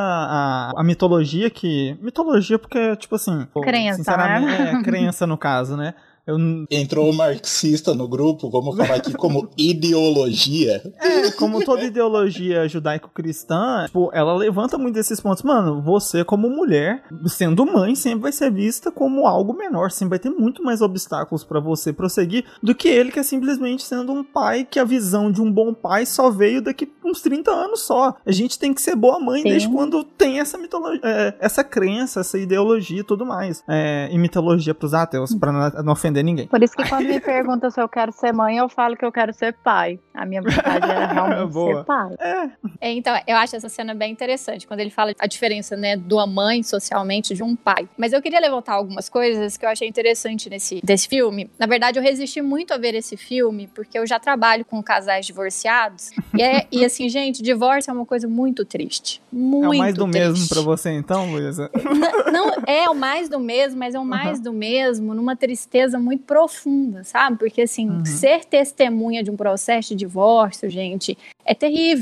a mitologia mitologia porque, tipo assim... Crença, sinceramente, né? Crença no caso, né? Entrou o marxista no grupo, vamos falar aqui como ideologia. Como toda ideologia judaico-cristã, tipo, ela levanta muito esses pontos. Mano, você como mulher, sendo mãe, sempre vai ser vista como algo menor, sempre vai ter muito mais obstáculos pra você prosseguir do que ele, que é simplesmente sendo um pai, que a visão de um bom pai só veio daqui uns 30 anos só. A gente tem que ser boa mãe desde quando tem essa mitologia, essa crença, essa ideologia e tudo mais. E mitologia pros ateus, pra não ofender ninguém. Por isso que quando me perguntam se eu quero ser mãe, eu falo que eu quero ser pai. A minha vontade era realmente ser pai. Então, eu acho essa cena bem interessante, quando ele fala a diferença, né, de uma mãe socialmente de um pai. Mas eu queria levantar algumas coisas que eu achei interessante desse filme. Na verdade, eu resisti muito a ver esse filme, porque eu já trabalho com casais divorciados. E assim, gente, divórcio é uma coisa muito triste. Muito triste. É o mais do mesmo pra você, então, Luísa? Não, é o mais do mesmo, mas é o mais do mesmo numa tristeza muito profunda, sabe? Porque, assim, ser testemunha de um processo de divórcio, gente, é terrível.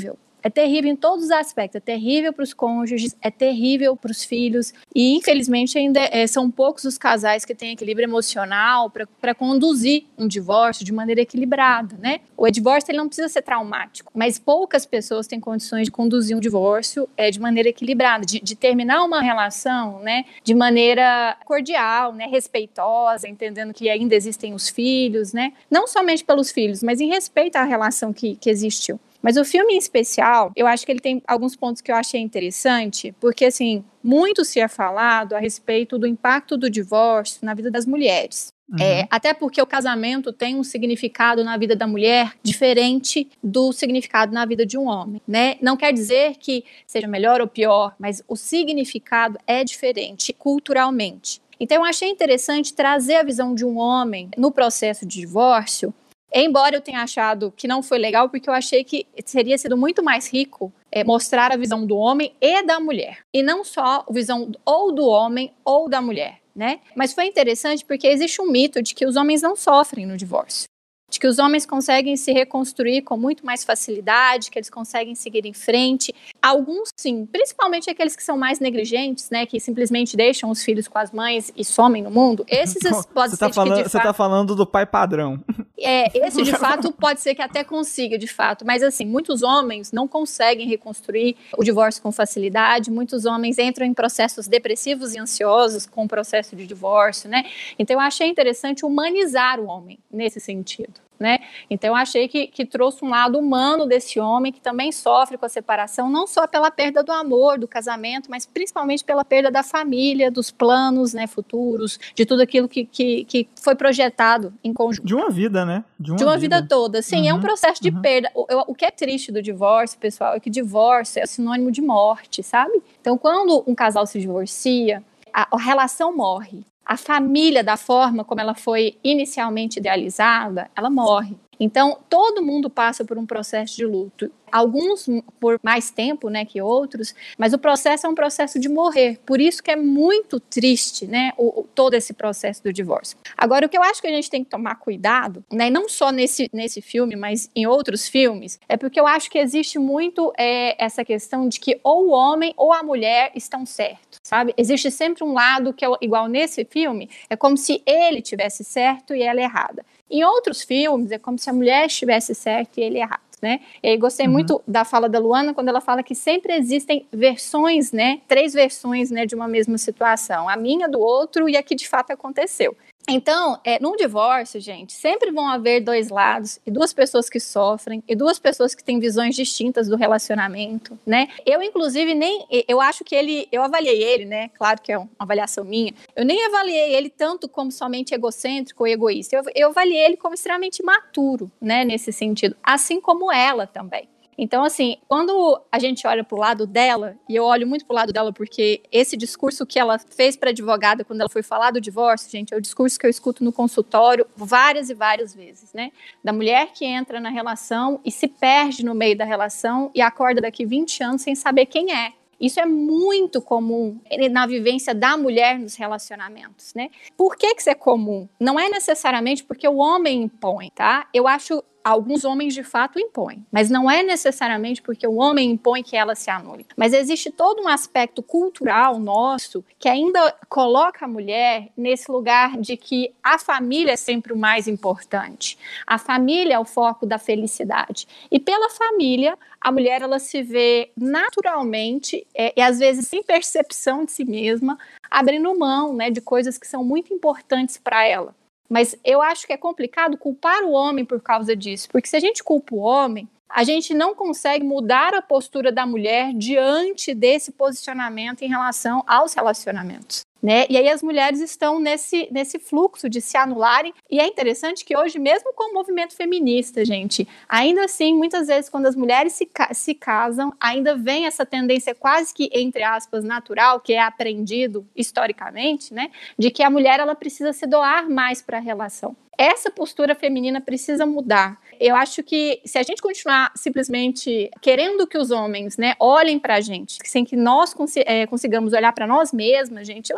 É terrível em todos os aspectos. É terrível para os cônjuges, é terrível para os filhos. E, infelizmente, ainda são poucos os casais que têm equilíbrio emocional para conduzir um divórcio de maneira equilibrada, né? O divórcio ele não precisa ser traumático, mas poucas pessoas têm condições de conduzir um divórcio de maneira equilibrada, de terminar uma relação, né, de maneira cordial, né, respeitosa, entendendo que ainda existem os filhos, né? Não somente pelos filhos, mas em respeito à relação que existiu. Mas o filme em especial, eu acho que ele tem alguns pontos que eu achei interessante, porque, assim, muito se é falado a respeito do impacto do divórcio na vida das mulheres. Até porque o casamento tem um significado na vida da mulher diferente do significado na vida de um homem, né? Não quer dizer que seja melhor ou pior, mas o significado é diferente culturalmente. Então, eu achei interessante trazer a visão de um homem no processo de divórcio, embora eu tenha achado que não foi legal, porque eu achei que teria sido muito mais rico mostrar a visão do homem e da mulher, e não só a visão ou do homem ou da mulher, né? Mas foi interessante porque existe um mito de que os homens não sofrem no divórcio, de que os homens conseguem se reconstruir com muito mais facilidade, que eles conseguem seguir em frente. Alguns sim, principalmente aqueles que são mais negligentes, né, que simplesmente deixam os filhos com as mães e somem no mundo. Esses pode ser que de fato... Você tá falando do pai padrão. Esse de fato pode ser que até consiga, de fato. Mas assim, muitos homens não conseguem reconstruir o divórcio com facilidade. Muitos homens entram em processos depressivos e ansiosos com o processo de divórcio, né? Então eu achei interessante humanizar o homem nesse sentido, né? Então eu achei que trouxe um lado humano desse homem que também sofre com a separação, não só pela perda do amor, do casamento, mas principalmente pela perda da família, dos planos, né, futuros, de tudo aquilo que foi projetado em conjunto. De uma vida, né? De uma vida toda. Sim, é um processo de perda. O que é triste do divórcio, pessoal, é que divórcio é sinônimo de morte, sabe? Então, quando um casal se divorcia, a relação morre. A família, da forma como ela foi inicialmente idealizada, ela morre. Então, todo mundo passa por um processo de luto. Alguns por mais tempo, né, que outros, mas o processo é um processo de morrer. Por isso que é muito triste, né, todo esse processo do divórcio. Agora, o que eu acho que a gente tem que tomar cuidado, né, não só nesse filme, mas em outros filmes, é porque eu acho que existe muito essa questão de que ou o homem ou a mulher estão certos, sabe? Existe sempre um lado que é igual nesse filme, é como se ele tivesse certo e ela errada. Em outros filmes, é como se a mulher estivesse certa e ele errado, né? E aí gostei muito da fala da Luana, quando ela fala que sempre existem versões, né? 3 versões, né, de uma mesma situação. A minha, do outro e a que de fato aconteceu. Então, num divórcio, gente, sempre vão haver 2 lados, e 2 pessoas que sofrem, e 2 pessoas que têm visões distintas do relacionamento, né? Eu, inclusive, eu acho que eu avaliei ele, né? Claro que é uma avaliação minha. Eu nem avaliei ele tanto como somente egocêntrico ou egoísta. Eu avaliei ele como extremamente maturo, né? Nesse sentido. Assim como ela também. Então, assim, quando a gente olha pro lado dela, e eu olho muito pro lado dela porque esse discurso que ela fez para advogada quando ela foi falar do divórcio, gente, é o discurso que eu escuto no consultório várias e várias vezes, né? Da mulher que entra na relação e se perde no meio da relação e acorda daqui 20 anos sem saber quem é. Isso é muito comum na vivência da mulher nos relacionamentos, né? Por que isso é comum? Não é necessariamente porque o homem impõe, tá? Eu acho alguns homens de fato impõem, mas não é necessariamente porque o homem impõe que ela se anule. Mas existe todo um aspecto cultural nosso que ainda coloca a mulher nesse lugar de que a família é sempre o mais importante. A família é o foco da felicidade. E pela família, a mulher ela se vê naturalmente e às vezes sem percepção de si mesma, abrindo mão, né, de coisas que são muito importantes para ela. Mas eu acho que é complicado culpar o homem por causa disso, porque se a gente culpa o homem, a gente não consegue mudar a postura da mulher diante desse posicionamento em relação aos relacionamentos, né? E aí as mulheres estão nesse fluxo de se anularem, e é interessante que hoje, mesmo com o movimento feminista, gente, ainda assim, muitas vezes quando as mulheres se casam, ainda vem essa tendência quase que, entre aspas, natural, que é aprendido historicamente, né? De que a mulher ela precisa se doar mais para a relação. Essa postura feminina precisa mudar. Eu acho que se a gente continuar simplesmente querendo que os homens, né, olhem pra gente, sem que nós consigamos olhar para nós mesmas, gente, eu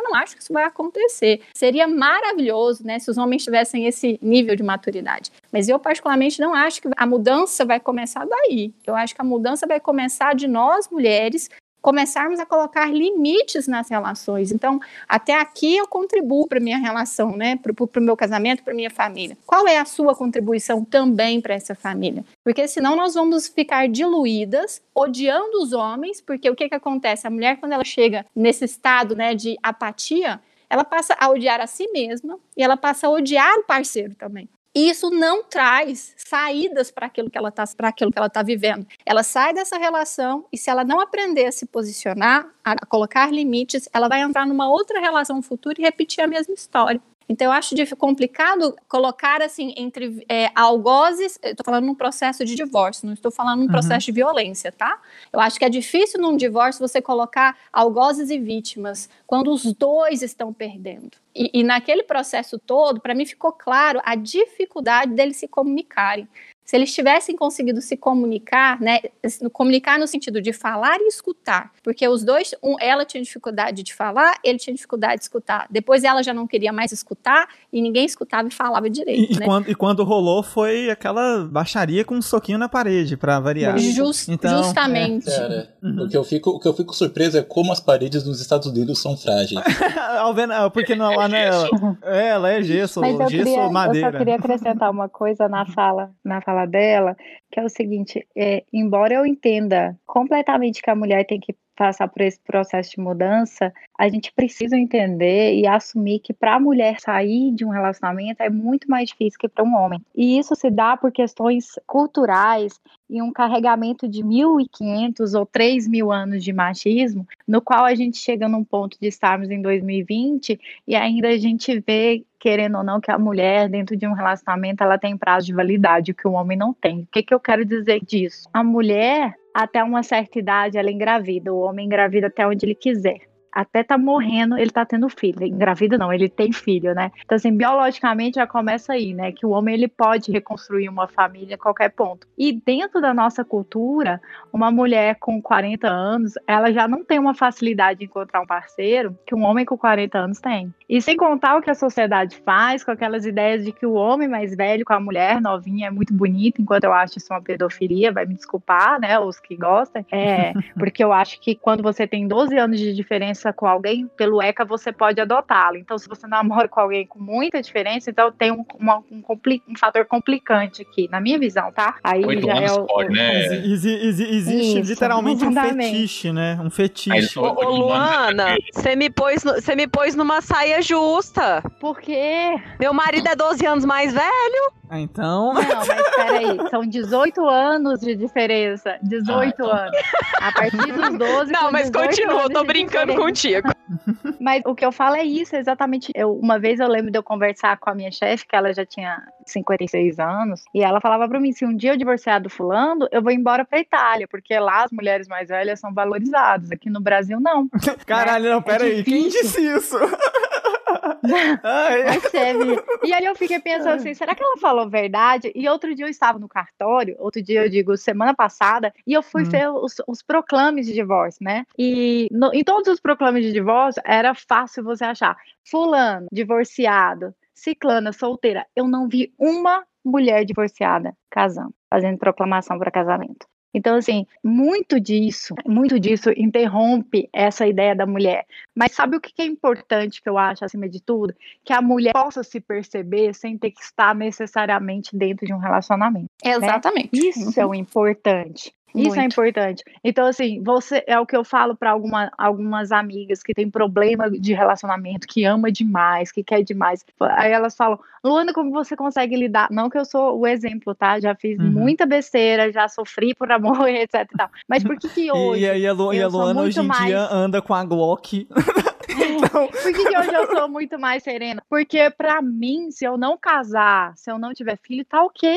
não acho que isso vai acontecer. Seria maravilhoso, né, se os homens tivessem esse nível de maturidade. Mas eu, particularmente, não acho que a mudança vai começar daí. Eu acho que a mudança vai começar de nós, mulheres, começarmos a colocar limites nas relações. Então, até aqui eu contribuo para a minha relação, né? Para o meu casamento, para a minha família. Qual é a sua contribuição também para essa família? Porque senão nós vamos ficar diluídas, odiando os homens, porque o que acontece? A mulher, quando ela chega nesse estado, né, de apatia, ela passa a odiar a si mesma e ela passa a odiar o parceiro também. E isso não traz saídas para aquilo que ela está vivendo. Ela sai dessa relação e se ela não aprender a se posicionar, a colocar limites, ela vai entrar numa outra relação futura e repetir a mesma história. Então, eu acho complicado colocar, assim, entre algozes, eu estou falando num processo de divórcio, não estou falando num processo de violência, tá? Eu acho que é difícil num divórcio você colocar algozes e vítimas, quando os dois estão perdendo. E naquele processo todo, para mim ficou claro a dificuldade deles se comunicarem. Se eles tivessem conseguido se comunicar, né, comunicar no sentido de falar e escutar, porque os dois, ela tinha dificuldade de falar, ele tinha dificuldade de escutar. Depois ela já não queria mais escutar e ninguém escutava e falava direito. E quando rolou foi aquela baixaria com um soquinho na parede, pra variar. Justamente. Cara, o que eu fico surpreso é como as paredes nos Estados Unidos são frágeis. Porque lá ela é gesso, madeira. Eu só queria acrescentar uma coisa na fala dela, que é o seguinte, embora eu entenda completamente que a mulher tem que passar por esse processo de mudança, a gente precisa entender e assumir que para a mulher sair de um relacionamento é muito mais difícil que para um homem. E isso se dá por questões culturais e um carregamento de 1.500 ou 3.000 anos de machismo, no qual a gente chega num ponto de estarmos em 2020 e ainda a gente vê, querendo ou não, que a mulher dentro de um relacionamento ela tem prazo de validade, o que o homem não tem. O que eu quero dizer disso? A mulher, até uma certa idade, ela engravida, o homem engravida até onde ele quiser. Até tá morrendo, ele tá tendo filho. Engravida não, ele tem filho, né? Então, assim, biologicamente já começa aí, né? Que o homem, ele pode reconstruir uma família a qualquer ponto. E dentro da nossa cultura, uma mulher com 40 anos, ela já não tem uma facilidade de encontrar um parceiro que um homem com 40 anos tem. E sem contar o que a sociedade faz com aquelas ideias de que o homem mais velho com a mulher novinha é muito bonito, enquanto eu acho isso uma pedofilia, vai me desculpar, né? Os que gostam. Porque eu acho que quando você tem 12 anos de diferença com alguém, pelo ECA você pode adotá-lo. Então, se você namora com alguém com muita diferença, então tem um fator complicante aqui, na minha visão, tá? Aí 8 já anos pode, né? Existe Isso, literalmente exatamente. um fetiche, né? Um fetiche. Ô, Luana, você me pôs numa saia justa. Por quê? Meu marido é 12 anos mais velho. Então... Não, mas peraí, são 18 anos de diferença. 18 anos. A partir dos 12... Não, mas continua, eu tô brincando contigo. Mas o que eu falo é isso, exatamente. Uma vez eu lembro de eu conversar com a minha chefe, que ela já tinha 56 anos, e ela falava pra mim, se um dia eu divorciar do fulano, eu vou embora pra Itália, porque lá as mulheres mais velhas são valorizadas, aqui no Brasil não. Caralho, né? não, peraí, quem disse isso? E aí eu fiquei pensando assim, será que ela falou verdade? E outro dia eu estava no cartório, semana passada, e eu fui ver os proclames de divórcio, né? E em todos os proclames de divórcio era fácil você achar fulano, divorciado, ciclana, solteira. Eu não vi uma mulher divorciada casando, fazendo proclamação para casamento. Então, assim, muito disso interrompe essa ideia da mulher. Mas sabe o que é importante, que eu acho, acima de tudo? Que a mulher possa se perceber sem ter que estar necessariamente dentro de um relacionamento. Exatamente. Né? Isso é o importante. Isso é importante. Então, assim, é o que eu falo para algumas amigas que têm problema de relacionamento, que ama demais, que quer demais. Aí elas falam, Luana, como você consegue lidar? Não que eu sou o exemplo, tá? Já fiz muita besteira, já sofri por amor, etc e tal. Mas por que hoje... E a Luana hoje em dia anda com a Glock... Então... Por que hoje eu sou muito mais serena? Porque pra mim, se eu não casar, se eu não tiver filho, tá ok.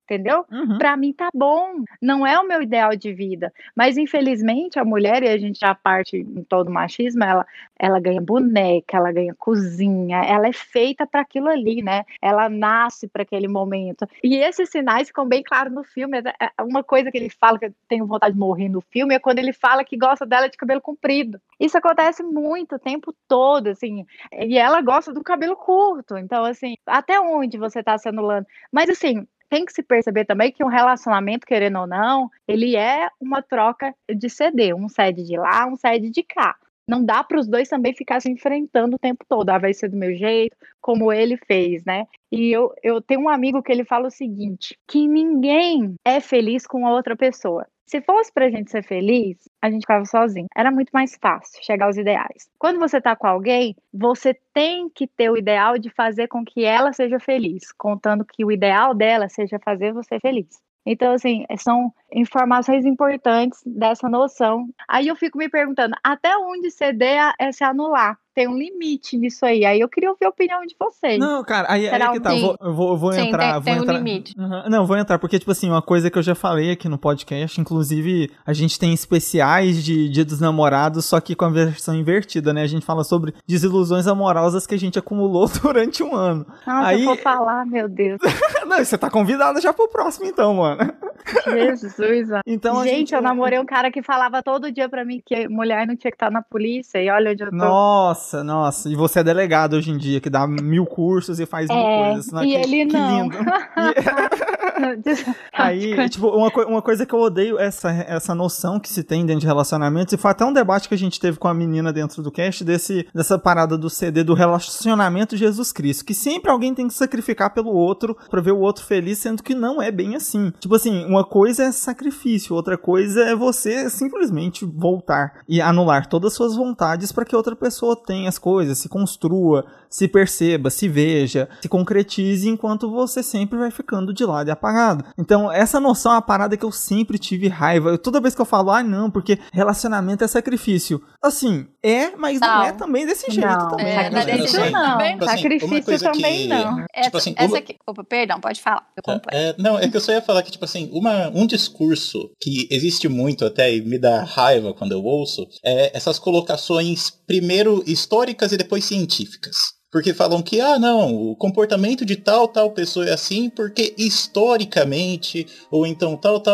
entendeu? Pra mim tá bom, não é o meu ideal de vida. Mas infelizmente a mulher, e a gente já parte em todo machismo, ela ganha boneca, ela ganha cozinha, ela é feita para aquilo ali, né? Ela nasce para aquele momento. E esses sinais ficam bem claros no filme. Uma coisa que ele fala, que eu tenho vontade de morrer no filme, é quando ele fala que gosta dela de cabelo comprido. Isso acontece muito, o tempo todo, assim. E ela gosta do cabelo curto. Então, assim, até onde você tá se anulando? Mas, assim, tem que se perceber também que um relacionamento, querendo ou não, ele é uma troca de CD. Um cede de lá, um cede de cá. Não dá para os dois também ficar se enfrentando o tempo todo. Vai ser do meu jeito, como ele fez, né? E eu tenho um amigo que ele fala o seguinte, que ninguém é feliz com a outra pessoa. Se fosse pra gente ser feliz, a gente ficava sozinho. Era muito mais fácil chegar aos ideais. Quando você tá com alguém, você tem que ter o ideal de fazer com que ela seja feliz, contando que o ideal dela seja fazer você feliz. Então, assim, são informações importantes dessa noção. Aí eu fico me perguntando, até onde ceder é se anular? Tem um limite nisso aí. Aí eu queria ouvir a opinião de vocês. Não, cara, aí é que tá. Eu vou Sim, entrar. Tem um limite. Não, vou entrar, porque, tipo assim, uma coisa que eu já falei aqui no podcast, inclusive, a gente tem especiais de Dia dos Namorados, só que com a versão invertida, né? A gente fala sobre desilusões amorosas que a gente acumulou durante um ano. Nossa, aí... eu vou falar, meu Deus. Não, você tá convidada já pro próximo, então, mano. Jesus, mano. Então, gente, eu namorei um cara que falava todo dia pra mim que mulher não tinha que estar na polícia, e olha onde eu tô. Nossa, e você é delegado hoje em dia, que dá 1000 cursos e faz 1000 coisas. Não, e ele não. Lindo. Aí, tipo, uma coisa que eu odeio é essa noção que se tem dentro de relacionamentos, e foi até um debate que a gente teve com a menina dentro do cast, dessa parada do CD, do relacionamento Jesus Cristo, que sempre alguém tem que sacrificar pelo outro pra ver o outro feliz, sendo que não é bem assim. Tipo assim, uma coisa é sacrifício, outra coisa é você simplesmente voltar e anular todas as suas vontades para que outra pessoa tenha as coisas, se construa, se perceba, se veja, se concretize, enquanto você sempre vai ficando de lado e apagado. Então, essa noção é uma parada que eu sempre tive raiva. Toda vez que eu falo, não, porque relacionamento é sacrifício. Assim, mas não é também desse jeito também. Não é desse jeito não. Sacrifício também não. Tipo assim, essa aqui... Opa, perdão, pode falar. Eu completo. Não, é que eu só ia falar que, tipo assim, um discurso que existe muito até e me dá raiva quando eu ouço, é essas colocações, primeiro históricas e depois científicas. Porque falam que, não, o comportamento de tal pessoa é assim porque historicamente, ou então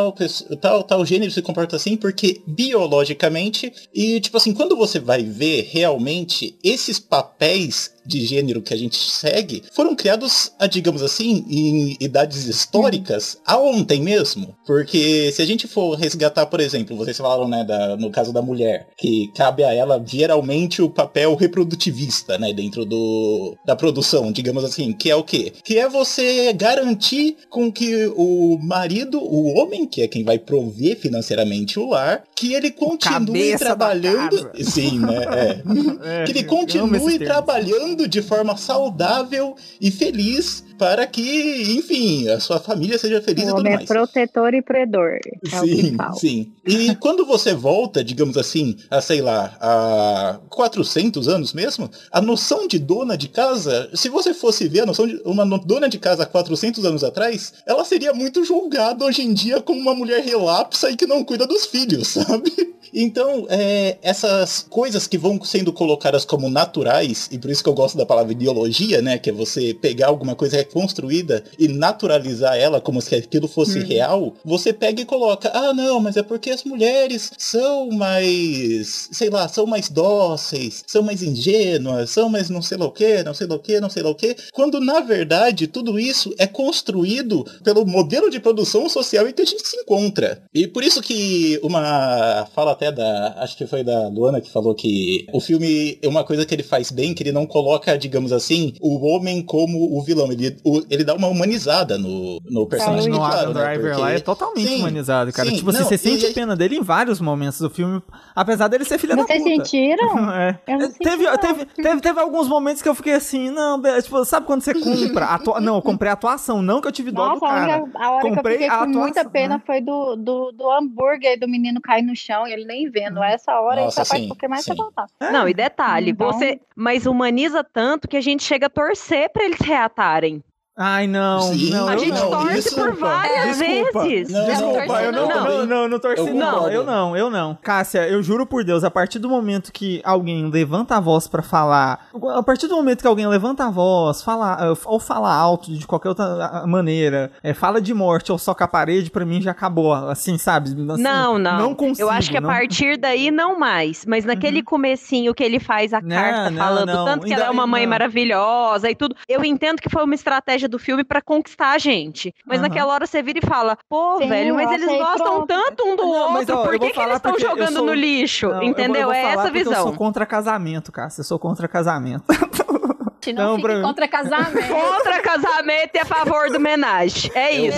tal gênero se comporta assim porque biologicamente, e tipo assim, quando você vai ver realmente esses papéis de gênero que a gente segue, foram criados, digamos assim, em idades históricas, há ontem mesmo. Porque se a gente for resgatar, por exemplo, vocês falaram, né, no caso da mulher, que cabe a ela geralmente o papel reprodutivista, né, dentro da produção, digamos assim, que é o quê? Que é você garantir com que o marido, o homem, que é quem vai prover financeiramente o lar, que ele continue trabalhando. Sim, né? Que ele continue trabalhando de forma saudável e feliz para que, enfim, a sua família seja feliz e tudo mais. É protetor e predador. Sim. E quando você volta, digamos assim, sei lá, a 400 anos mesmo, a noção de dona de casa, se você fosse ver a noção de uma dona de casa há 400 anos atrás, ela seria muito julgada hoje em dia como uma mulher relapsa e que não cuida dos filhos, sabe? Então, essas coisas que vão sendo colocadas como naturais, e por isso que eu gosto da palavra ideologia, né, que é você pegar alguma coisa construída e naturalizar ela como se aquilo fosse real, você pega e coloca, não, mas é porque as mulheres são mais, sei lá, são mais dóceis, são mais ingênuas, são mais não sei lá o que, quando na verdade tudo isso é construído pelo modelo de produção social em que a gente se encontra. E por isso que uma fala até acho que foi da Luana que falou que o filme é uma coisa que ele faz bem, que ele não coloca, digamos assim, o homem como o vilão, ele dá uma humanizada no personagem. No claro, Adam Driver lá é totalmente humanizado, cara. Tipo, você sente pena dele em vários momentos do filme, apesar dele ser filho da puta. Vocês sentiram? Teve alguns momentos que eu fiquei assim, não, tipo, sabe quando você compra? Não, eu comprei a atuação, não que eu tive dó do cara. A hora comprei que eu fiquei com muita pena foi do hambúrguer do menino cair no chão e ele nem vendo. Essa hora ele faz um pouquinho mais pra voltar. Não, e detalhe, mas humaniza tanto que a gente chega a torcer pra eles reatarem. Ai, não. Sim, não A gente não. torce por várias vezes. Desculpa, eu não torci, não. Eu não. Cássia, eu juro por Deus, a partir do momento que alguém levanta a voz pra falar, a partir do momento que alguém levanta a voz, ou fala alto de qualquer outra maneira, fala de morte ou soca a parede, pra mim já acabou, assim, sabe? Assim, não consigo. Eu acho que a partir daí não mais, mas naquele comecinho que ele faz a carta falando tanto que ela é uma mãe maravilhosa e tudo, eu entendo que foi uma estratégia do filme pra conquistar a gente, mas naquela hora você vira e fala, pô, Sim, velho, mas eles gostam tanto um do outro, por que eles estão jogando no lixo? Entendeu? É essa visão. Eu sou contra casamento, Cássia, eu sou contra casamento. Não fique contra casamento. Contra casamento e a favor do homenagem. É isso.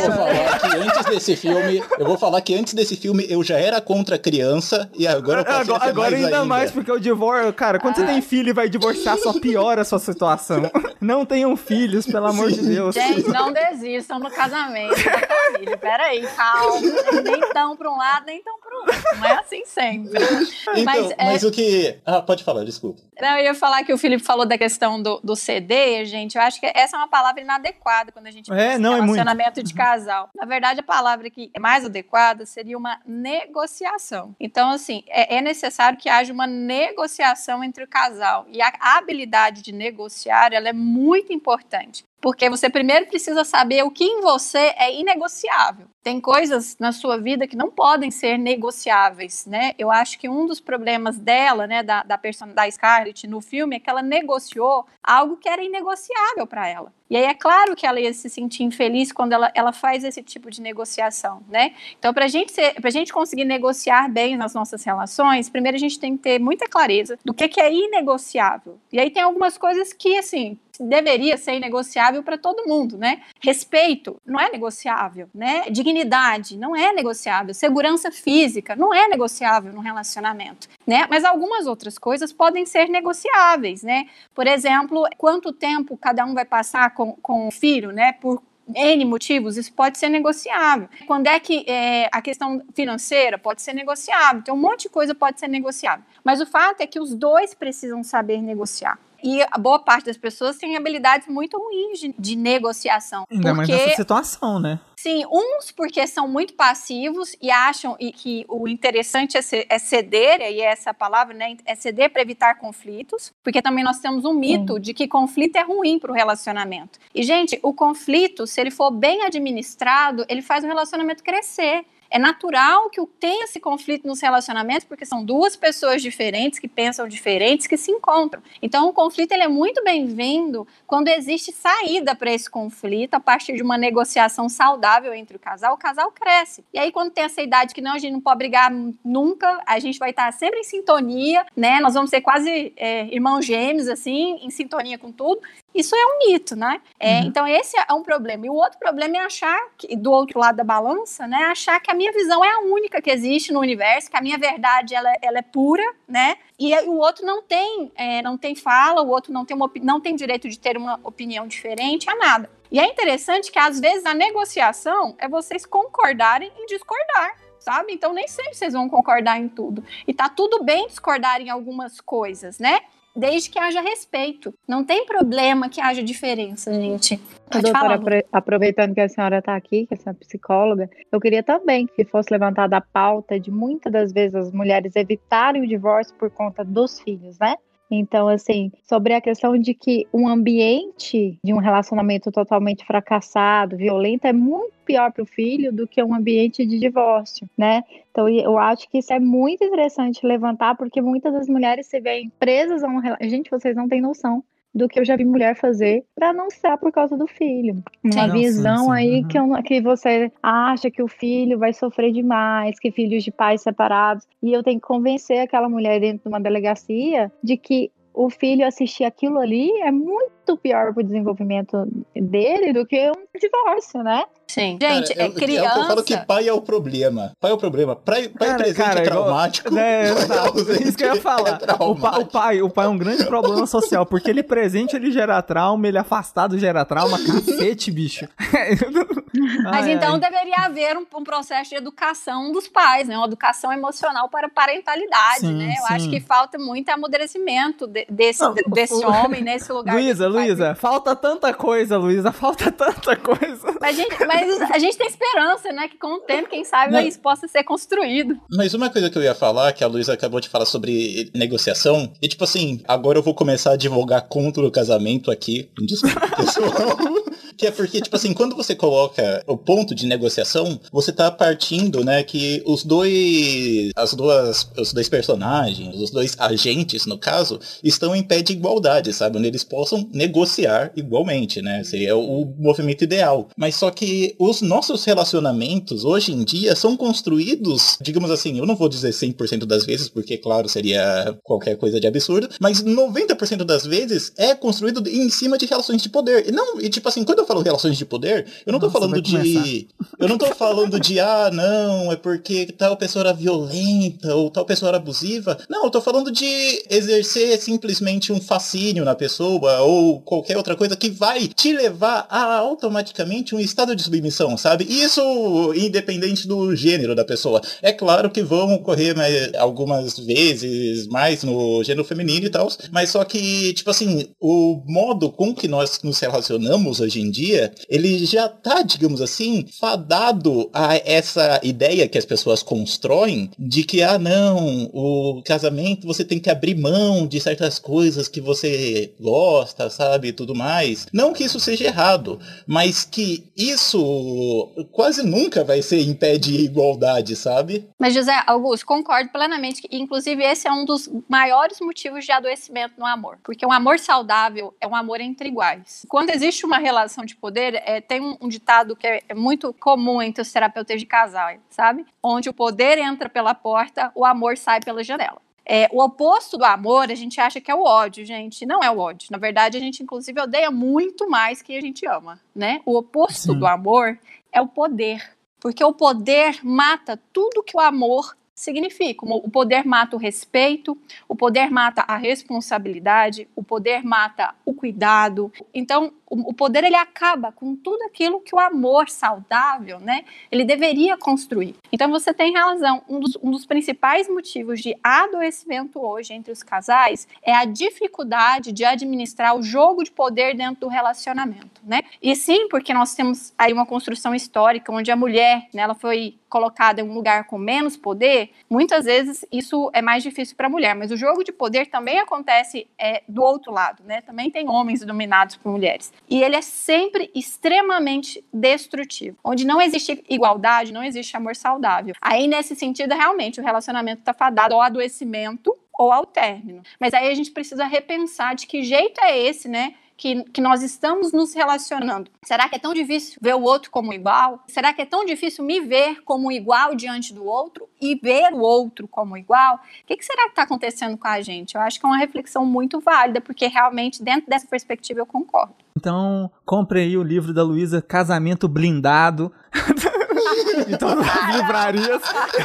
Eu vou falar que antes desse filme eu já era contra criança e agora eu passei a ser agora mais ainda mais, porque o divórcio, cara, quando você tem filho e vai divorciar, só piora a sua situação. Não tenham filhos, pelo amor de Deus. Gente, não desistam do casamento, da família. Peraí, calma. Nem tão pra um lado, nem tão pro outro. Não é assim sempre. Então, mas o que... pode falar, desculpa. Não, eu ia falar que o Felipe falou da questão do ceder, gente. Eu acho que essa é uma palavra inadequada quando a gente pensa em relacionamento de casal. Na verdade, a palavra que é mais adequada seria uma negociação. Então, assim, é necessário que haja uma negociação entre o casal. E a habilidade de negociar, ela é muito importante. Porque você primeiro precisa saber o que em você é inegociável. Tem coisas na sua vida que não podem ser negociáveis, né? Eu acho que um dos problemas dela, né, da Scarlett no filme, é que ela negociou algo que era inegociável para ela. E aí é claro que ela ia se sentir infeliz quando ela faz esse tipo de negociação, né? Então, pra gente conseguir negociar bem nas nossas relações, primeiro a gente tem que ter muita clareza do que é inegociável. E aí tem algumas coisas que, assim, deveria ser inegociável para todo mundo, né? Respeito não é negociável, né? Dignidade não é negociável. Segurança física não é negociável no relacionamento, né? Mas algumas outras coisas podem ser negociáveis, né? Por exemplo, quanto tempo cada um vai passar com o filho, né? Por N motivos, isso pode ser negociável. Quando é que a questão financeira pode ser negociável? Então, um monte de coisa pode ser negociável. Mas o fato é que os dois precisam saber negociar. E a boa parte das pessoas tem habilidades muito ruins de negociação. Ainda mais nessa situação, né? Sim, uns porque são muito passivos e acham que o interessante é ceder, e essa palavra, né, é ceder para evitar conflitos, porque também nós temos um mito de que conflito é ruim para o relacionamento. E, gente, o conflito, se ele for bem administrado, ele faz o relacionamento crescer. É natural que tenha esse conflito nos relacionamentos, porque são duas pessoas diferentes, que pensam diferentes, que se encontram. Então, o conflito ele é muito bem-vindo quando existe saída para esse conflito, a partir de uma negociação saudável entre o casal cresce. E aí, quando tem essa idade que a gente não pode brigar nunca, a gente vai estar sempre em sintonia, né? Nós vamos ser quase irmãos gêmeos, assim, em sintonia com tudo. Isso é um mito, né? Então, esse é um problema. E o outro problema é achar, do outro lado da balança, né? Achar que a minha visão é a única que existe no universo, que a minha verdade ela é pura, né? E o outro não tem fala, o outro não tem direito de ter uma opinião diferente, a nada. E é interessante que, às vezes, a negociação é vocês concordarem em discordar. Sabe? Então, nem sempre vocês vão concordar em tudo. E tá tudo bem discordar em algumas coisas, né? Desde que haja respeito. Não tem problema que haja diferença, gente. Doutora, aproveitando que a senhora está aqui, que é psicóloga, eu queria também que fosse levantada a pauta de muitas das vezes as mulheres evitarem o divórcio por conta dos filhos, né? Então, assim, sobre a questão de que um ambiente de um relacionamento totalmente fracassado, violento, é muito pior para o filho do que um ambiente de divórcio, né? Então, eu acho que isso é muito interessante levantar, porque muitas das mulheres se veem presas a um relacionamento. Gente, vocês não têm noção do que eu já vi mulher fazer para não estar por causa do filho. Uma visão aí que você acha que o filho vai sofrer demais, que filhos de pais separados, e eu tenho que convencer aquela mulher dentro de uma delegacia de que o filho assistir aquilo ali é muito pior pro desenvolvimento dele do que um divórcio, né? Sim. Gente, cara, criança... É o que eu falo que pai é o problema. Pai é o problema. Pai presente é traumático. Isso que eu ia falar. O pai é um grande problema social, porque ele presente, ele gera trauma, ele afastado gera trauma, cacete, bicho. Mas então deveria haver um processo de educação dos pais, né? Uma educação emocional para a parentalidade, né? Eu acho que falta muito amadurecimento desse homem nesse lugar. Luísa, falta tanta coisa, Luísa, falta tanta coisa. Mas a gente tem esperança, né? Que com o tempo, quem sabe, isso possa ser construído. Mas uma coisa que eu ia falar, que a Luísa acabou de falar sobre negociação, e tipo assim, agora eu vou começar a advogar contra o casamento aqui, desculpa, pessoal. Que é porque, tipo assim, quando você coloca o ponto de negociação, você tá partindo, né, que os dois personagens, os dois agentes, no caso, estão em pé de igualdade, sabe? Onde eles possam negociar igualmente, né? Seria o movimento ideal. Mas só que os nossos relacionamentos, hoje em dia, são construídos, digamos assim, eu não vou dizer 100% das vezes, porque, claro, seria qualquer coisa de absurdo, mas 90% das vezes é construído em cima de relações de poder. E tipo assim, quando eu falo relações de poder, eu não tô falando de... Eu não tô falando de, não, é porque tal pessoa era violenta, ou tal pessoa era abusiva. Não, eu tô falando de exercer simplesmente um fascínio na pessoa, ou qualquer outra coisa que vai te levar a automaticamente um estado de submissão, sabe? E isso independente do gênero da pessoa. É claro que vão ocorrer algumas vezes mais no gênero feminino e tal, mas só que, tipo assim, o modo com que nós nos relacionamos hoje em dia, ele já tá, digamos assim, fadado a essa ideia que as pessoas constroem de que, não, o casamento você tem que abrir mão de certas coisas que você gosta, sabe, e tudo mais. Não que isso seja errado, mas que isso quase nunca vai ser em pé de igualdade, sabe? Mas, José Augusto, concordo plenamente que, inclusive, esse é um dos maiores motivos de adoecimento no amor. Porque um amor saudável é um amor entre iguais. Quando existe uma relação de poder, tem um ditado que é muito comum entre os terapeutas de casal, sabe? Onde o poder entra pela porta, o amor sai pela janela. O oposto do amor, a gente acha que é o ódio, gente. Não é o ódio. Na verdade, a gente, inclusive, odeia muito mais que a gente ama, né? O oposto do amor é o poder. Porque o poder mata tudo que o amor significa. O poder mata o respeito, o poder mata a responsabilidade, o poder mata o cuidado. Então, o poder, ele acaba com tudo aquilo que o amor saudável, né, ele deveria construir. Então, você tem razão. Um dos principais motivos de adoecimento hoje entre os casais é a dificuldade de administrar o jogo de poder dentro do relacionamento, né? E sim, porque nós temos aí uma construção histórica onde a mulher, né, ela foi colocada em um lugar com menos poder. Muitas vezes isso é mais difícil para a mulher, mas o jogo de poder também acontece do outro lado, né? Também tem homens dominados por mulheres. E ele é sempre extremamente destrutivo. Onde não existe igualdade, não existe amor saudável. Aí, nesse sentido, realmente, o relacionamento está fadado ao adoecimento ou ao término. Mas aí a gente precisa repensar de que jeito é esse, né? Que nós estamos nos relacionando. Será que é tão difícil ver o outro como igual? Será que é tão difícil me ver como igual diante do outro e ver o outro como igual? O que será que está acontecendo com a gente? Eu acho que é uma reflexão muito válida, porque realmente, dentro dessa perspectiva, eu concordo. Então, compre aí o livro da Luísa, Casamento Blindado. Em todas as livrarias.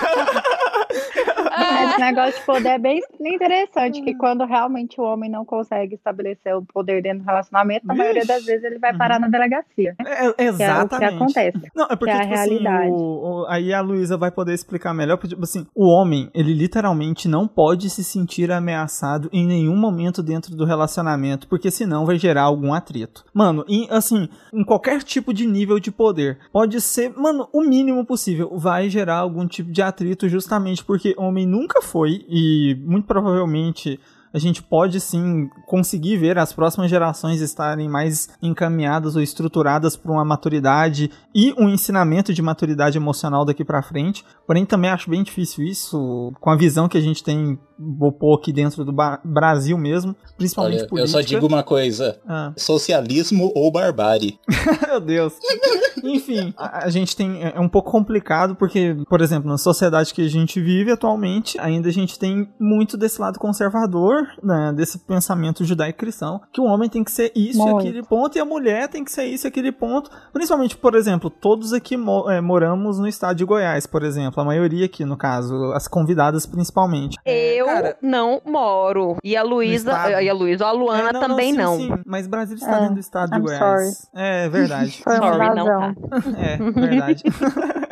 Esse negócio de poder é bem interessante, que quando realmente o homem não consegue estabelecer o poder dentro do relacionamento, na maioria das vezes ele vai parar na delegacia. Exatamente. Que é o que acontece. Não, é porque, que é a realidade. Assim, aí a Luísa vai poder explicar melhor, porque, tipo assim, o homem, ele literalmente não pode se sentir ameaçado em nenhum momento dentro do relacionamento, porque senão vai gerar algum atrito. Mano, em qualquer tipo de nível de poder, pode ser, mano, o mínimo possível, vai gerar algum tipo de atrito, justamente porque o homem nunca foi, e muito provavelmente a gente pode sim conseguir ver as próximas gerações estarem mais encaminhadas ou estruturadas para uma maturidade e um ensinamento de maturidade emocional daqui para frente. Porém, também acho bem difícil isso, com a visão que a gente tem, vou pôr aqui dentro do Brasil mesmo, principalmente política. Eu só digo uma coisa, socialismo ou barbárie. Meu Deus. Enfim, a gente tem, é um pouco complicado porque, por exemplo, na sociedade que a gente vive atualmente, ainda a gente tem muito desse lado conservador, né, desse pensamento judaico-cristão, que o homem tem que ser isso e aquele ponto, e a mulher tem que ser isso e aquele ponto. Principalmente, por exemplo, todos aqui moramos no estado de Goiás, por exemplo, a maioria aqui, no caso, as convidadas principalmente. Eu não moro. E a Luísa, a Luana também não. Sim, mas Brasília está dentro do estado de Goiás. Sorry. É verdade. Sorry, não tá. É, verdade.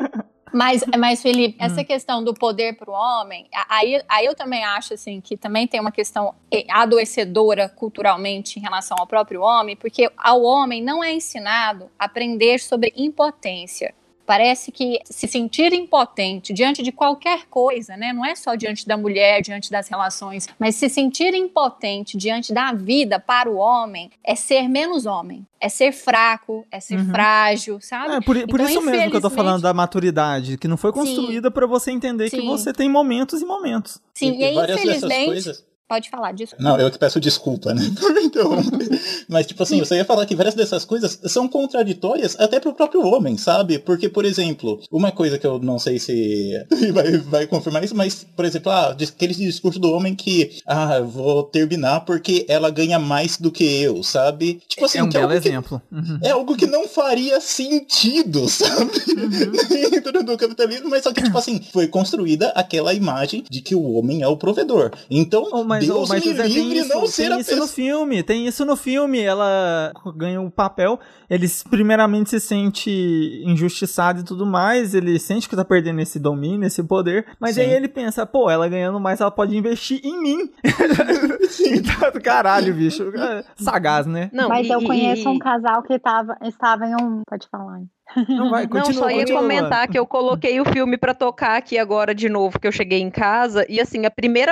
Mas Felipe, essa questão do poder para o homem, aí eu também acho assim que também tem uma questão adoecedora culturalmente em relação ao próprio homem, porque ao homem não é ensinado a aprender sobre impotência. Parece que se sentir impotente diante de qualquer coisa, né? Não é só diante da mulher, diante das relações, mas se sentir impotente diante da vida para o homem é ser menos homem, é ser fraco, é ser frágil, sabe? Por Então, isso mesmo que eu tô falando da maturidade, que não foi construída para você entender que você tem momentos e momentos. Sim, e aí, várias dessas infelizmente... coisas... Pode falar, desculpa. Não, eu que peço desculpa, né? Então, mas, tipo assim, você ia falar que várias dessas coisas são contraditórias até pro próprio homem, sabe? Porque, por exemplo, uma coisa que eu não sei se vai confirmar isso, mas, por exemplo, aquele discurso do homem que, eu vou terminar porque ela ganha mais do que eu, sabe? Tipo assim, é um belo exemplo. É algo que não faria sentido, sabe? Dentro do capitalismo, mas só que, tipo assim, foi construída aquela imagem de que o homem é o provedor. Então, Deus me livre não ser a pessoa. Tem isso no filme, ela ganha um papel, ele primeiramente se sente injustiçado e tudo mais, ele sente que tá perdendo esse domínio, esse poder, mas aí ele pensa, ela ganhando mais, ela pode investir em mim. Então, caralho, bicho, sagaz, né? Não, mas eu conheço um casal que estava em um... Pode falar. Não, só ia comentar que eu coloquei o filme pra tocar aqui agora de novo, que eu cheguei em casa, e assim,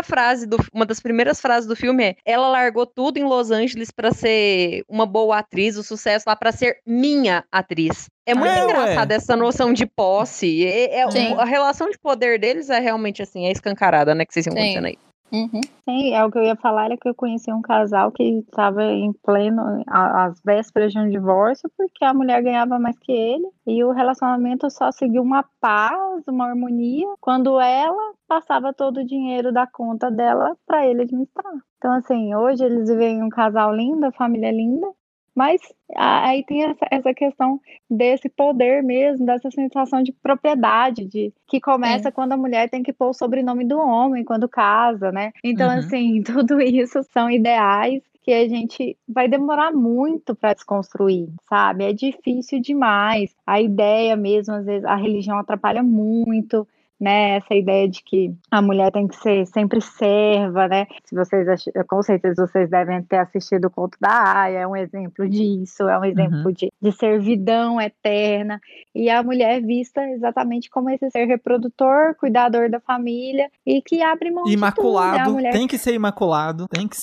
uma das primeiras frases do filme é: ela largou tudo em Los Angeles pra ser uma boa atriz, o sucesso lá pra ser minha atriz. É muito engraçado essa noção de posse, a relação de poder deles é realmente assim, é escancarada, né, que vocês iam acontecendo aí. Sim, o que eu ia falar era que eu conheci um casal que estava em pleno, às vésperas de um divórcio, porque a mulher ganhava mais que ele, e o relacionamento só seguiu uma paz, uma harmonia, quando ela passava todo o dinheiro da conta dela para ele administrar. Então, assim, hoje eles vivem um casal lindo, família linda, mas aí tem essa questão desse poder mesmo, dessa sensação de propriedade, que começa quando a mulher tem que pôr o sobrenome do homem, quando casa, né? Então, assim, tudo isso são ideais que a gente vai demorar muito para desconstruir, sabe? É difícil demais. A ideia mesmo, às vezes, a religião atrapalha muito, né, essa ideia de que a mulher tem que ser sempre serva, né, se vocês, com certeza vocês devem ter assistido o Conto da Aia, é um exemplo disso, é um exemplo de servidão eterna, e a mulher é vista exatamente como esse ser reprodutor, cuidador da família, e que abre mão imaculado, de tudo, né? A mulher... tem que ser imaculado,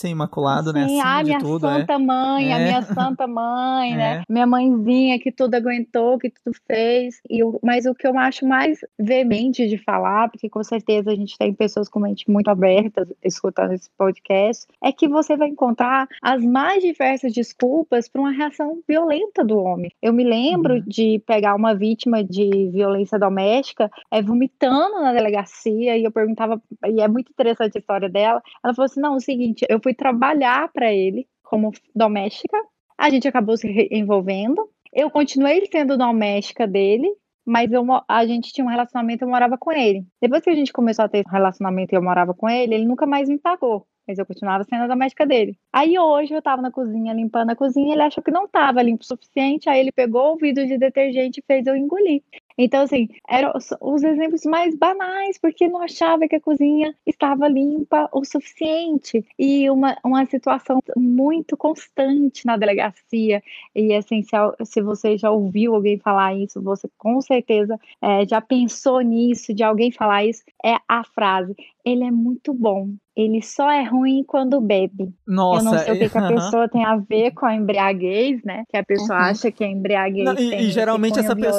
né, sim, acima de minha tudo, santa mãe, a minha santa mãe, né, minha mãezinha que tudo aguentou, que tudo fez, mas o que eu acho mais veemente de falar, porque com certeza a gente tem pessoas com mente muito abertas escutando esse podcast, é que você vai encontrar as mais diversas desculpas para uma reação violenta do homem. Eu me lembro de pegar uma vítima de violência doméstica vomitando na delegacia, e eu perguntava, e é muito interessante a história dela, ela falou assim, não, é o seguinte, eu fui trabalhar para ele como doméstica, a gente acabou se envolvendo, eu continuei sendo doméstica dele, mas a gente tinha um relacionamento, eu morava com ele. Depois que a gente começou a ter um relacionamento e eu morava com ele nunca mais me pagou, mas eu continuava sendo a doméstica dele. Aí hoje eu tava na cozinha, limpando a cozinha, ele achou que não tava limpo o suficiente, aí ele pegou o vidro de detergente e fez eu engolir. Então, assim, eram os exemplos mais banais, porque não achava que a cozinha estava limpa o suficiente. E uma situação muito constante na delegacia. E, assim, se você já ouviu alguém falar isso, você com certeza já pensou nisso, de alguém falar isso, é a frase: ele é muito bom, ele só é ruim quando bebe. Nossa, eu não sei o que a pessoa tem a ver com a embriaguez, né? Que a pessoa acha que a embriaguez tem e geralmente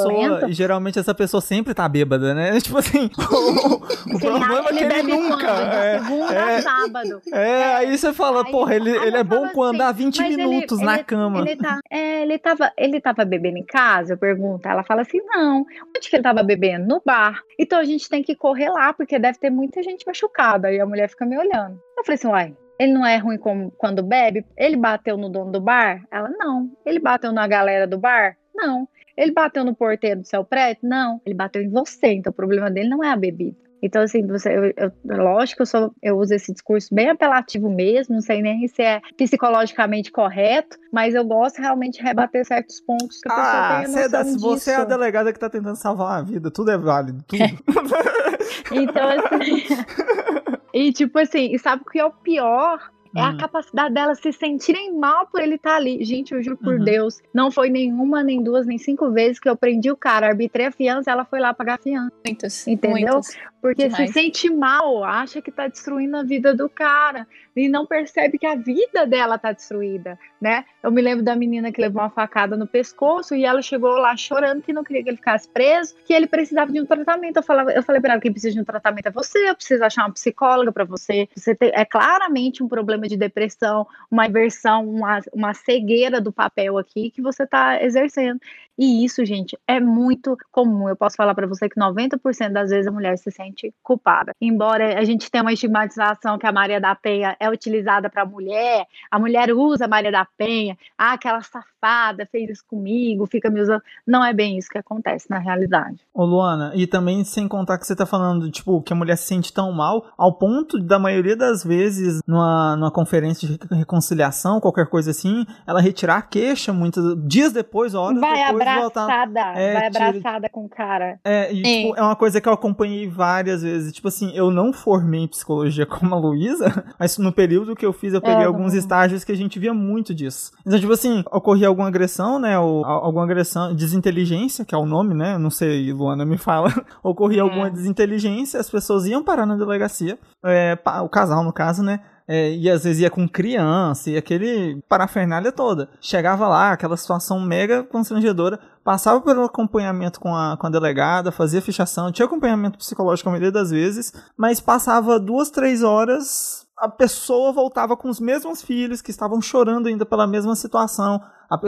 essa pessoa sempre tá bêbada, né? Tipo assim, o problema é que ele nunca. Segunda a sábado. Aí você fala, porra, ele é bom quando há 20 minutos na cama. Ele tava bebendo em casa, eu pergunto. Ela fala assim, não. Onde que ele tava bebendo? No bar. Então a gente tem que correr lá, porque deve ter muita gente machucada. E a mulher fica me olhando. Eu falei assim, uai, ele não é ruim quando bebe? Ele bateu no dono do bar? Ela, não. Ele bateu na galera do bar? Não. Ele bateu no porteiro do seu prédio? Não. Ele bateu em você, então o problema dele não é a bebida. Então, assim, lógico, eu uso esse discurso bem apelativo mesmo, não sei nem se é psicologicamente correto, mas eu gosto realmente de rebater certos pontos que a pessoa tenha noção disso. Você é a delegada que tá tentando salvar uma vida, tudo é válido, tudo. Então, assim... E, tipo assim, e sabe o que é o pior? É a capacidade delas se sentirem mal por ele estar ali. Gente, eu juro por Deus, não foi nenhuma, nem duas, nem 5 vezes que eu prendi o cara, arbitrei a fiança, ela foi lá pagar a fiança. Muitas, entendeu? muitas. Porque Demais. se sente mal, acha que tá destruindo a vida do cara e não percebe que a vida dela tá destruída, né? Eu me lembro da menina que levou uma facada no pescoço e ela chegou lá chorando que não queria que ele ficasse preso, que ele precisava de um tratamento. Eu falei pra ela, quem precisa de um tratamento é você, eu preciso achar uma psicóloga pra você. É claramente um problema de depressão, uma inversão, uma cegueira do papel aqui que você tá exercendo. E isso, gente, é muito comum. Eu posso falar pra você que 90% das vezes a mulher se sente culpada. Embora a gente tenha uma estigmatização que a Maria da Penha é utilizada para a mulher usa a Maria da Penha, aquela safada fez isso comigo, fica me usando. Não é bem isso que acontece na realidade. Ô Luana, e também sem contar que você tá falando, tipo, que a mulher se sente tão mal, ao ponto da maioria das vezes, numa conferência de reconciliação, qualquer coisa assim, ela retirar a queixa, dias depois, horas vai depois, abraçada, voltar. vai abraçada com o cara. Tipo, é uma coisa que eu acompanhei várias vezes. Tipo assim, eu não formei em psicologia como a Luísa, mas no período que eu fiz, eu peguei alguns estágios que a gente via muito disso. Então, tipo assim, ocorria alguma agressão, né? Ou alguma agressão, desinteligência, que é o nome, né? Não sei, Luana me fala. Ocorria alguma desinteligência, as pessoas iam parar na delegacia, o casal, no caso, né? E às vezes ia com criança e aquele parafernália toda. Chegava lá, aquela situação mega constrangedora, passava pelo acompanhamento com a delegada, fazia fichação, tinha acompanhamento psicológico a maioria das vezes, mas passava 2, 3 horas, a pessoa voltava com os mesmos filhos que estavam chorando ainda pela mesma situação.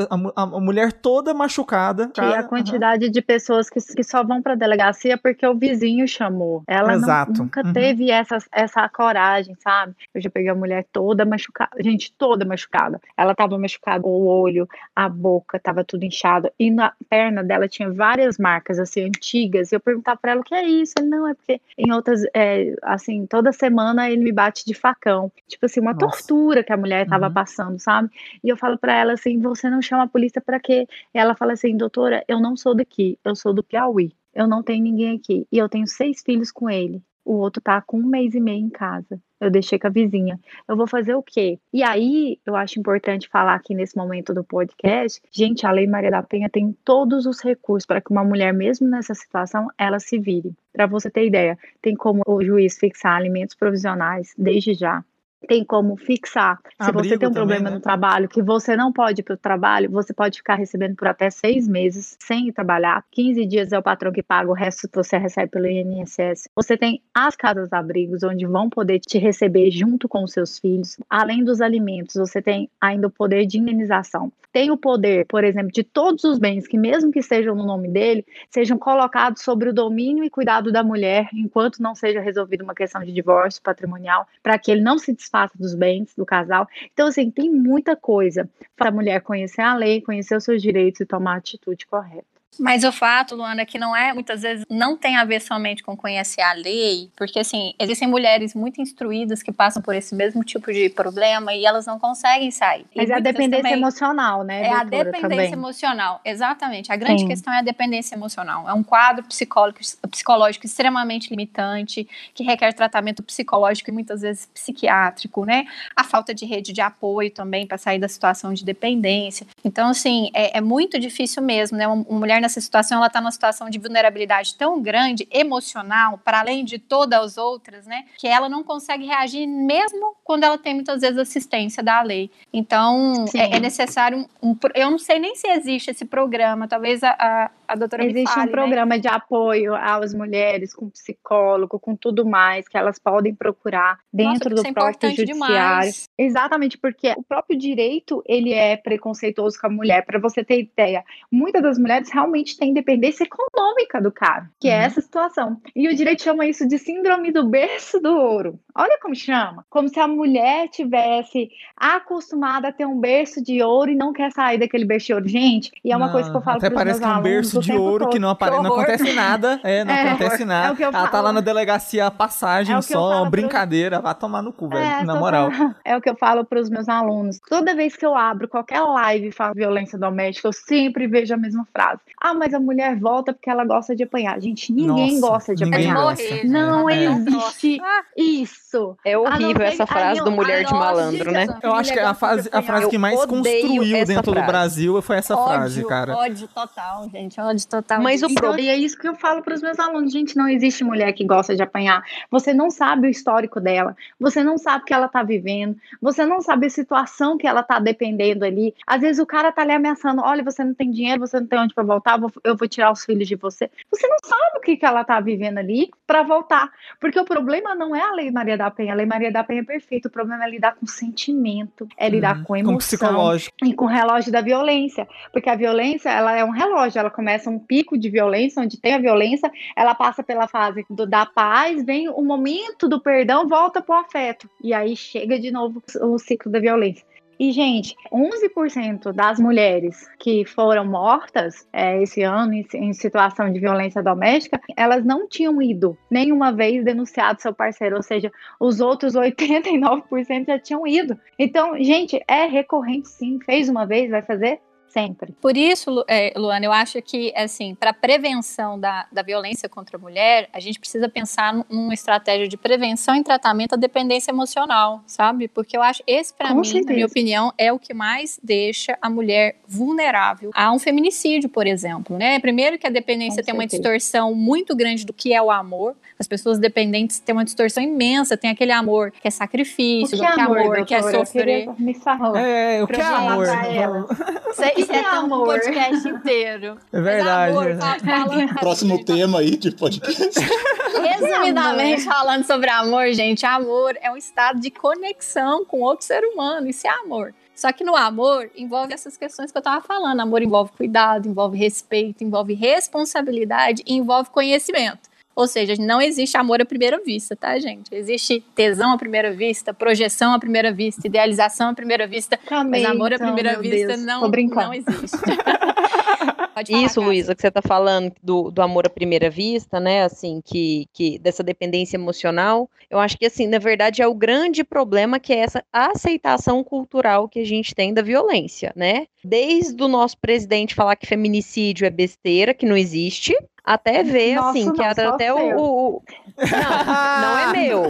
A mulher toda machucada. E a quantidade de pessoas que só vão pra delegacia porque o vizinho chamou. Ela nunca teve essa coragem, sabe? Eu já peguei a mulher toda machucada. Gente, toda machucada. Ela tava machucada, o olho, a boca, tava tudo inchado. E na perna dela tinha várias marcas, assim, antigas. E eu perguntava pra ela, o que é isso? Ele, não, é porque em outras, assim, toda semana ele me bate de facão. Tipo assim, uma tortura que a mulher tava passando, sabe? E eu falo pra ela assim, você não chama a polícia pra quê? Ela fala assim, doutora, eu não sou daqui, eu sou do Piauí, eu não tenho ninguém aqui, e eu tenho 6 filhos com ele, o outro tá com 1 mês e meio em casa, eu deixei com a vizinha, eu vou fazer o quê? E aí, eu acho importante falar aqui nesse momento do podcast, gente, a Lei Maria da Penha tem todos os recursos para que uma mulher, mesmo nessa situação, ela se vire. Para você ter ideia, tem como o juiz fixar alimentos provisionais desde já. Tem como fixar. Se você tem um problema no trabalho, que você não pode ir para o trabalho, você pode ficar recebendo por até 6 meses sem ir trabalhar. 15 dias é o patrão que paga, o resto você recebe pelo INSS. Você tem as casas-abrigos, onde vão poder te receber junto com os seus filhos. Além dos alimentos, você tem ainda o poder de indenização. Tem o poder, por exemplo, de todos os bens que, mesmo que estejam no nome dele, sejam colocados sobre o domínio e cuidado da mulher, enquanto não seja resolvida uma questão de divórcio patrimonial, para que ele não se desfaça dos bens do casal. Então, assim, tem muita coisa para a mulher conhecer a lei, conhecer os seus direitos e tomar a atitude correta. Mas o fato, Luana, que muitas vezes não tem a ver somente com conhecer a lei, porque assim, existem mulheres muito instruídas que passam por esse mesmo tipo de problema e elas não conseguem sair. Mas é a dependência emocional, né, doutora? É a dependência emocional, exatamente. A grande questão é a dependência emocional. É um quadro psicológico extremamente limitante, que requer tratamento psicológico e muitas vezes psiquiátrico, né? A falta de rede de apoio também para sair da situação de dependência. Então, assim, é muito difícil mesmo, né? Uma mulher nessa situação, ela está numa situação de vulnerabilidade tão grande, emocional, para além de todas as outras, né, que ela não consegue reagir mesmo quando ela tem muitas vezes assistência da lei. Então, é necessário eu não sei nem se existe esse programa, talvez a doutora me fale. Existe um programa, né, de apoio às mulheres, com psicólogo, com tudo mais, que elas podem procurar dentro do próprio judiciário. Demais. Exatamente, porque o próprio direito, ele é preconceituoso com a mulher. Para você ter ideia, muitas das mulheres realmente realmente tem dependência econômica do cara, que é essa situação. E o direito chama isso de síndrome do berço do ouro. Olha como chama. Como se a mulher tivesse acostumada a ter um berço de ouro e não quer sair daquele berço de ouro. Gente, e é uma coisa que eu falo até pros meus parece que é um berço de ouro todo. que não acontece nada. Não acontece nada. É o que eu Ela tá falo. lá na delegacia, a passagem só, uma brincadeira. Vai tomar no cu, velho, na moral. É o que eu falo pros meus alunos. Toda vez que eu abro qualquer live e falo violência doméstica, eu sempre vejo a mesma frase. Ah, mas a mulher volta porque ela gosta de apanhar. Gente, ninguém gosta de apanhar. Morrer, não existe isso. É horrível essa frase do mulher de malandro, né? Eu acho que a frase que mais construiu dentro do Brasil foi essa frase, cara. Ódio total, gente. Ódio total. Mas e é isso que eu falo pros meus alunos. Gente, não existe mulher que gosta de apanhar. Você não sabe o histórico dela. Você não sabe o que ela tá vivendo. Você não sabe a situação que ela tá dependendo ali. Às vezes o cara tá ali ameaçando. Olha, você não tem dinheiro, você não tem onde pra voltar, eu vou tirar os filhos de você. Você não sabe o que ela tá vivendo ali pra voltar. Porque o problema não é a Lei Maria da Penha. A Lei Maria da Penha é perfeita. O problema é lidar com sentimento. É lidar com emoção. Com psicológico. E com o relógio da violência. Porque a violência, ela é um relógio. Ela começa um pico de violência, onde tem a violência, ela passa pela fase da paz, vem o momento do perdão, volta pro afeto. E aí chega de novo o ciclo da violência. E, gente, 11% das mulheres que foram mortas esse ano em situação de violência doméstica, elas não tinham ido nenhuma vez denunciado seu parceiro, ou seja, os outros 89% já tinham ido. Então, gente, é recorrente sim, fez uma vez, vai fazer sempre. Por isso, Luana, eu acho que, assim, para prevenção da violência contra a mulher, a gente precisa pensar numa estratégia de prevenção e tratamento da dependência emocional, sabe? Porque eu acho, esse para mim, na minha opinião, é o que mais deixa a mulher vulnerável a um feminicídio, por exemplo, né? Primeiro que a dependência tem uma distorção muito grande do que é o amor. As pessoas dependentes têm uma distorção imensa, tem aquele amor que é sacrifício, o que é amor, que é sofrer. Me fala. O que é amor? Isso é um podcast inteiro. É verdade. Próximo tema aí de podcast. Resumidamente falando sobre amor, gente, amor é um estado de conexão com outro ser humano. Isso é amor. Só que no amor envolve essas questões que eu tava falando. Amor envolve cuidado, envolve respeito, envolve responsabilidade e envolve conhecimento. Ou seja, não existe amor à primeira vista, tá, gente? Existe tesão à primeira vista, projeção à primeira vista, idealização à primeira vista, mas amor à primeira vista não existe. Isso, Luísa, que você tá falando do amor à primeira vista, né, assim, que dessa dependência emocional, eu acho que, assim, na verdade é o grande problema que é essa aceitação cultural que a gente tem da violência, né? Desde o nosso presidente falar que feminicídio é besteira, que não existe, até ver, assim, que até o... Não é meu.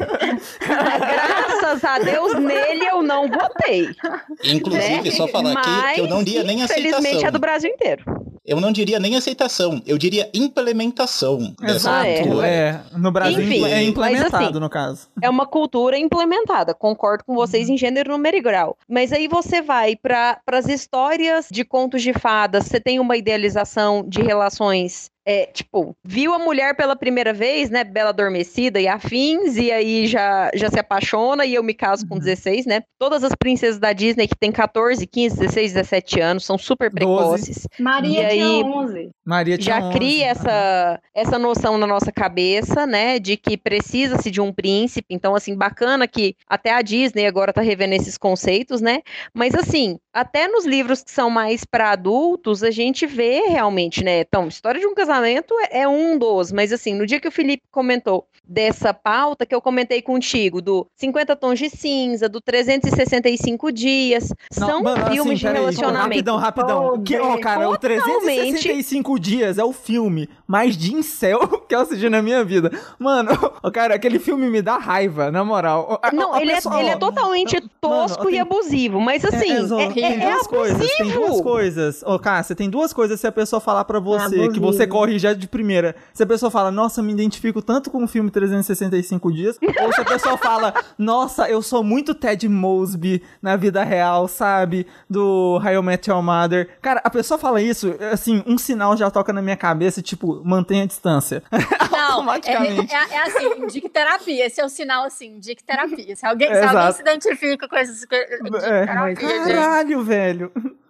Graças a Deus, nele eu não votei. Inclusive, né? só falar aqui que eu não diria nem aceitação. Infelizmente é do Brasil inteiro. Eu não diria nem aceitação, eu diria implementação. Exato, no Brasil. Enfim, é implementado, mas, assim, no caso. É uma cultura implementada, concordo com vocês em gênero, número e grau. Mas aí você vai para as histórias de contos de fadas, você tem uma idealização de relações... tipo, viu a mulher pela primeira vez, né, bela adormecida e afins, e aí já se apaixona, e eu me caso com 16, né? Todas as princesas da Disney que tem 14, 15, 16, 17 anos, são super precoces. 12. Maria tinha 11. Maria tinha já 11. Cria essa noção na nossa cabeça, né, de que precisa-se de um príncipe. Então, assim, bacana que até a Disney agora tá revendo esses conceitos, né? Mas, assim, até nos livros que são mais para adultos, a gente vê realmente, né? Então, história de um casamento é um dos, mas assim, no dia que o Felipe comentou dessa pauta que eu comentei contigo, do 50 Tons de Cinza, do 365 Dias, são filmes de relacionamento. Rapidão. Cara, o 365 Dias é o filme mais de incel que eu assisti na minha vida. Mano, cara, aquele filme me dá raiva, na moral. Não, ele é totalmente tosco e abusivo, mas assim, tem duas coisas. Cara, você tem duas coisas se a pessoa falar pra você, que você corre já de primeira. Se a pessoa fala, nossa, me identifico tanto com o filme 365 Dias, ou se a pessoa fala, nossa, eu sou muito Ted Mosby na vida real, sabe? Do How I Met Your Mother. Cara, a pessoa fala isso, assim, um sinal já toca na minha cabeça, tipo, mantenha a distância. Não, automaticamente. É assim, dica terapia. Esse é o sinal, assim, dica terapia. Se alguém se identifica com essas terapia, caralho, velho.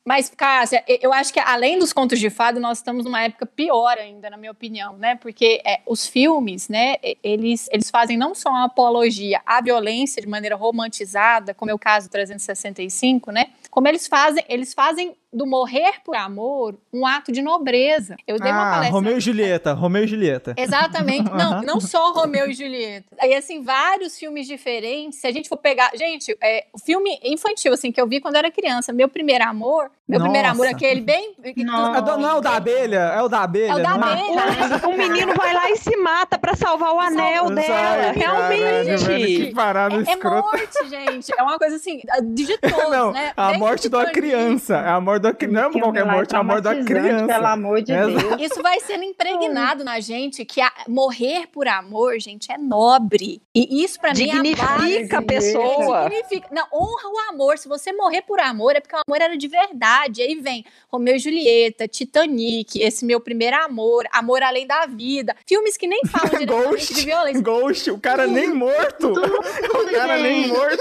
Mas, Cássia, eu acho que além dos contos de fada, nós estamos numa época pior ainda, na minha opinião, né? Porque os filmes, né, eles fazem não só uma apologia à violência de maneira romantizada, como é o caso do 365, né? Como eles fazem do morrer por amor um ato de nobreza. Eu dei uma palestra... Romeu e Julieta. Exatamente. Não só Romeu e Julieta. E assim, vários filmes diferentes. Se a gente for pegar... Gente, o filme infantil, assim, que eu vi quando eu era criança, Meu Primeiro Amor, aquele bem... Não é o da abelha? É o da abelha. É o da abelha. O menino vai lá e se mata pra salvar o anel dela. Realmente. Que parada escrota. É morte, gente. É uma coisa assim, de todos, não, né? A morte da criança. É a morte da criança. Não é qualquer morte, é a morte da criança. Pelo amor de Deus. Isso vai sendo impregnado na gente, que morrer por amor, gente, é nobre. E isso pra mim dignifica a pessoa. Não, honra o amor. Se você morrer por amor, é porque o amor era de verdade. Aí vem Romeu e Julieta, Titanic, esse Meu Primeiro Amor, Amor Além da Vida. Filmes que nem falam diretamente de violência. Ghost, o cara nem morto. O cara nem morto.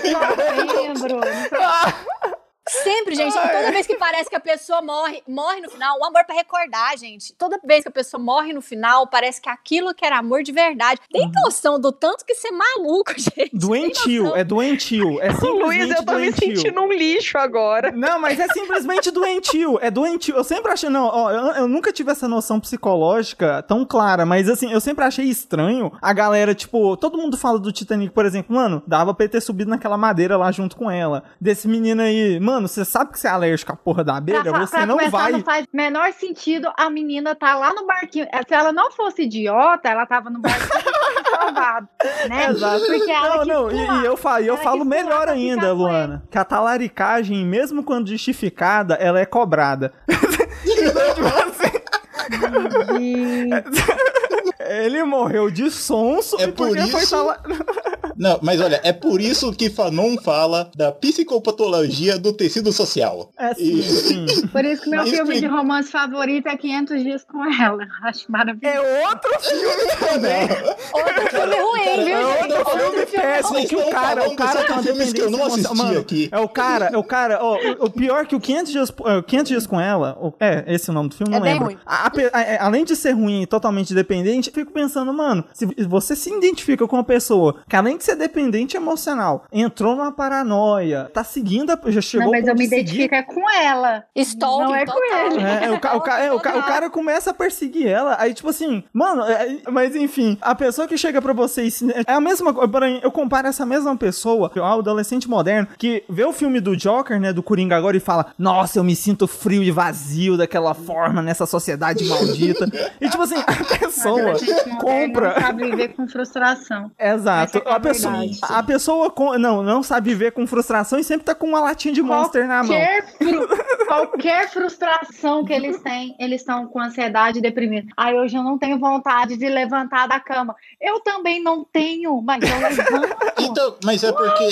Sempre, gente. Toda vez que parece que a pessoa morre no final, o amor pra recordar, gente. Toda vez que a pessoa morre no final, parece que aquilo que era amor de verdade. Tem noção do tanto que ser maluco, gente? Doentio, é doentio. É simplesmente Luiz, eu tô doentio. me sentindo um lixo agora. Não, mas é simplesmente doentio. É doentio. Eu sempre achei... eu nunca tive essa noção psicológica tão clara, mas assim, eu sempre achei estranho a galera, tipo... Todo mundo fala do Titanic, por exemplo. Mano, dava pra ele ter subido naquela madeira lá junto com ela. Desse menino aí... Mano, você sabe que você é alérgico à porra da abelha? Você não vai... Não faz menor sentido a menina tá lá no barquinho. Se ela não fosse idiota, ela tava no barquinho salvado, né? Exato. Porque ela e eu falo melhor ainda, Luana, que a talaricagem, mesmo quando justificada, ela é cobrada. Então, tipo assim... Ele morreu de sonso porque foi Não, mas olha, é por isso que Fanon fala da psicopatologia do tecido social. Sim. Por isso que meu filme de romance favorito é 500 Dias com Ela. Acho maravilhoso. É outro filme também. Outro filme ruim, viu? Outro filme péssimo. Que o cara tem uma dependência que eu não assisti aqui. É o cara, o pior que o 500 Dias com Ela, esse é o nome do filme, não lembro. Ruim. Além de ser ruim e totalmente dependente, eu fico pensando, mano, se você se identifica com uma pessoa que além de ser dependente emocional, entrou numa paranoia, tá seguindo, já chegou não, mas eu me identifico com ela. Stalking, não é total. com ele. O cara começa a perseguir ela, aí tipo assim, mano, mas enfim, a pessoa que chega pra você é a mesma coisa, eu comparo essa mesma pessoa ao adolescente moderno, que vê o filme do Joker, né, do Coringa agora e fala, nossa, eu me sinto frio e vazio daquela forma nessa sociedade maldita. E tipo assim, a pessoa compra... Não sabe viver com frustração. Exato. A pessoa não sabe viver com frustração e sempre tá com uma latinha de Monster na mão. Qualquer frustração que eles têm, eles estão com ansiedade e deprimido. Hoje eu não tenho vontade de levantar da cama. Eu também não tenho, mas eu levanto. Então, mas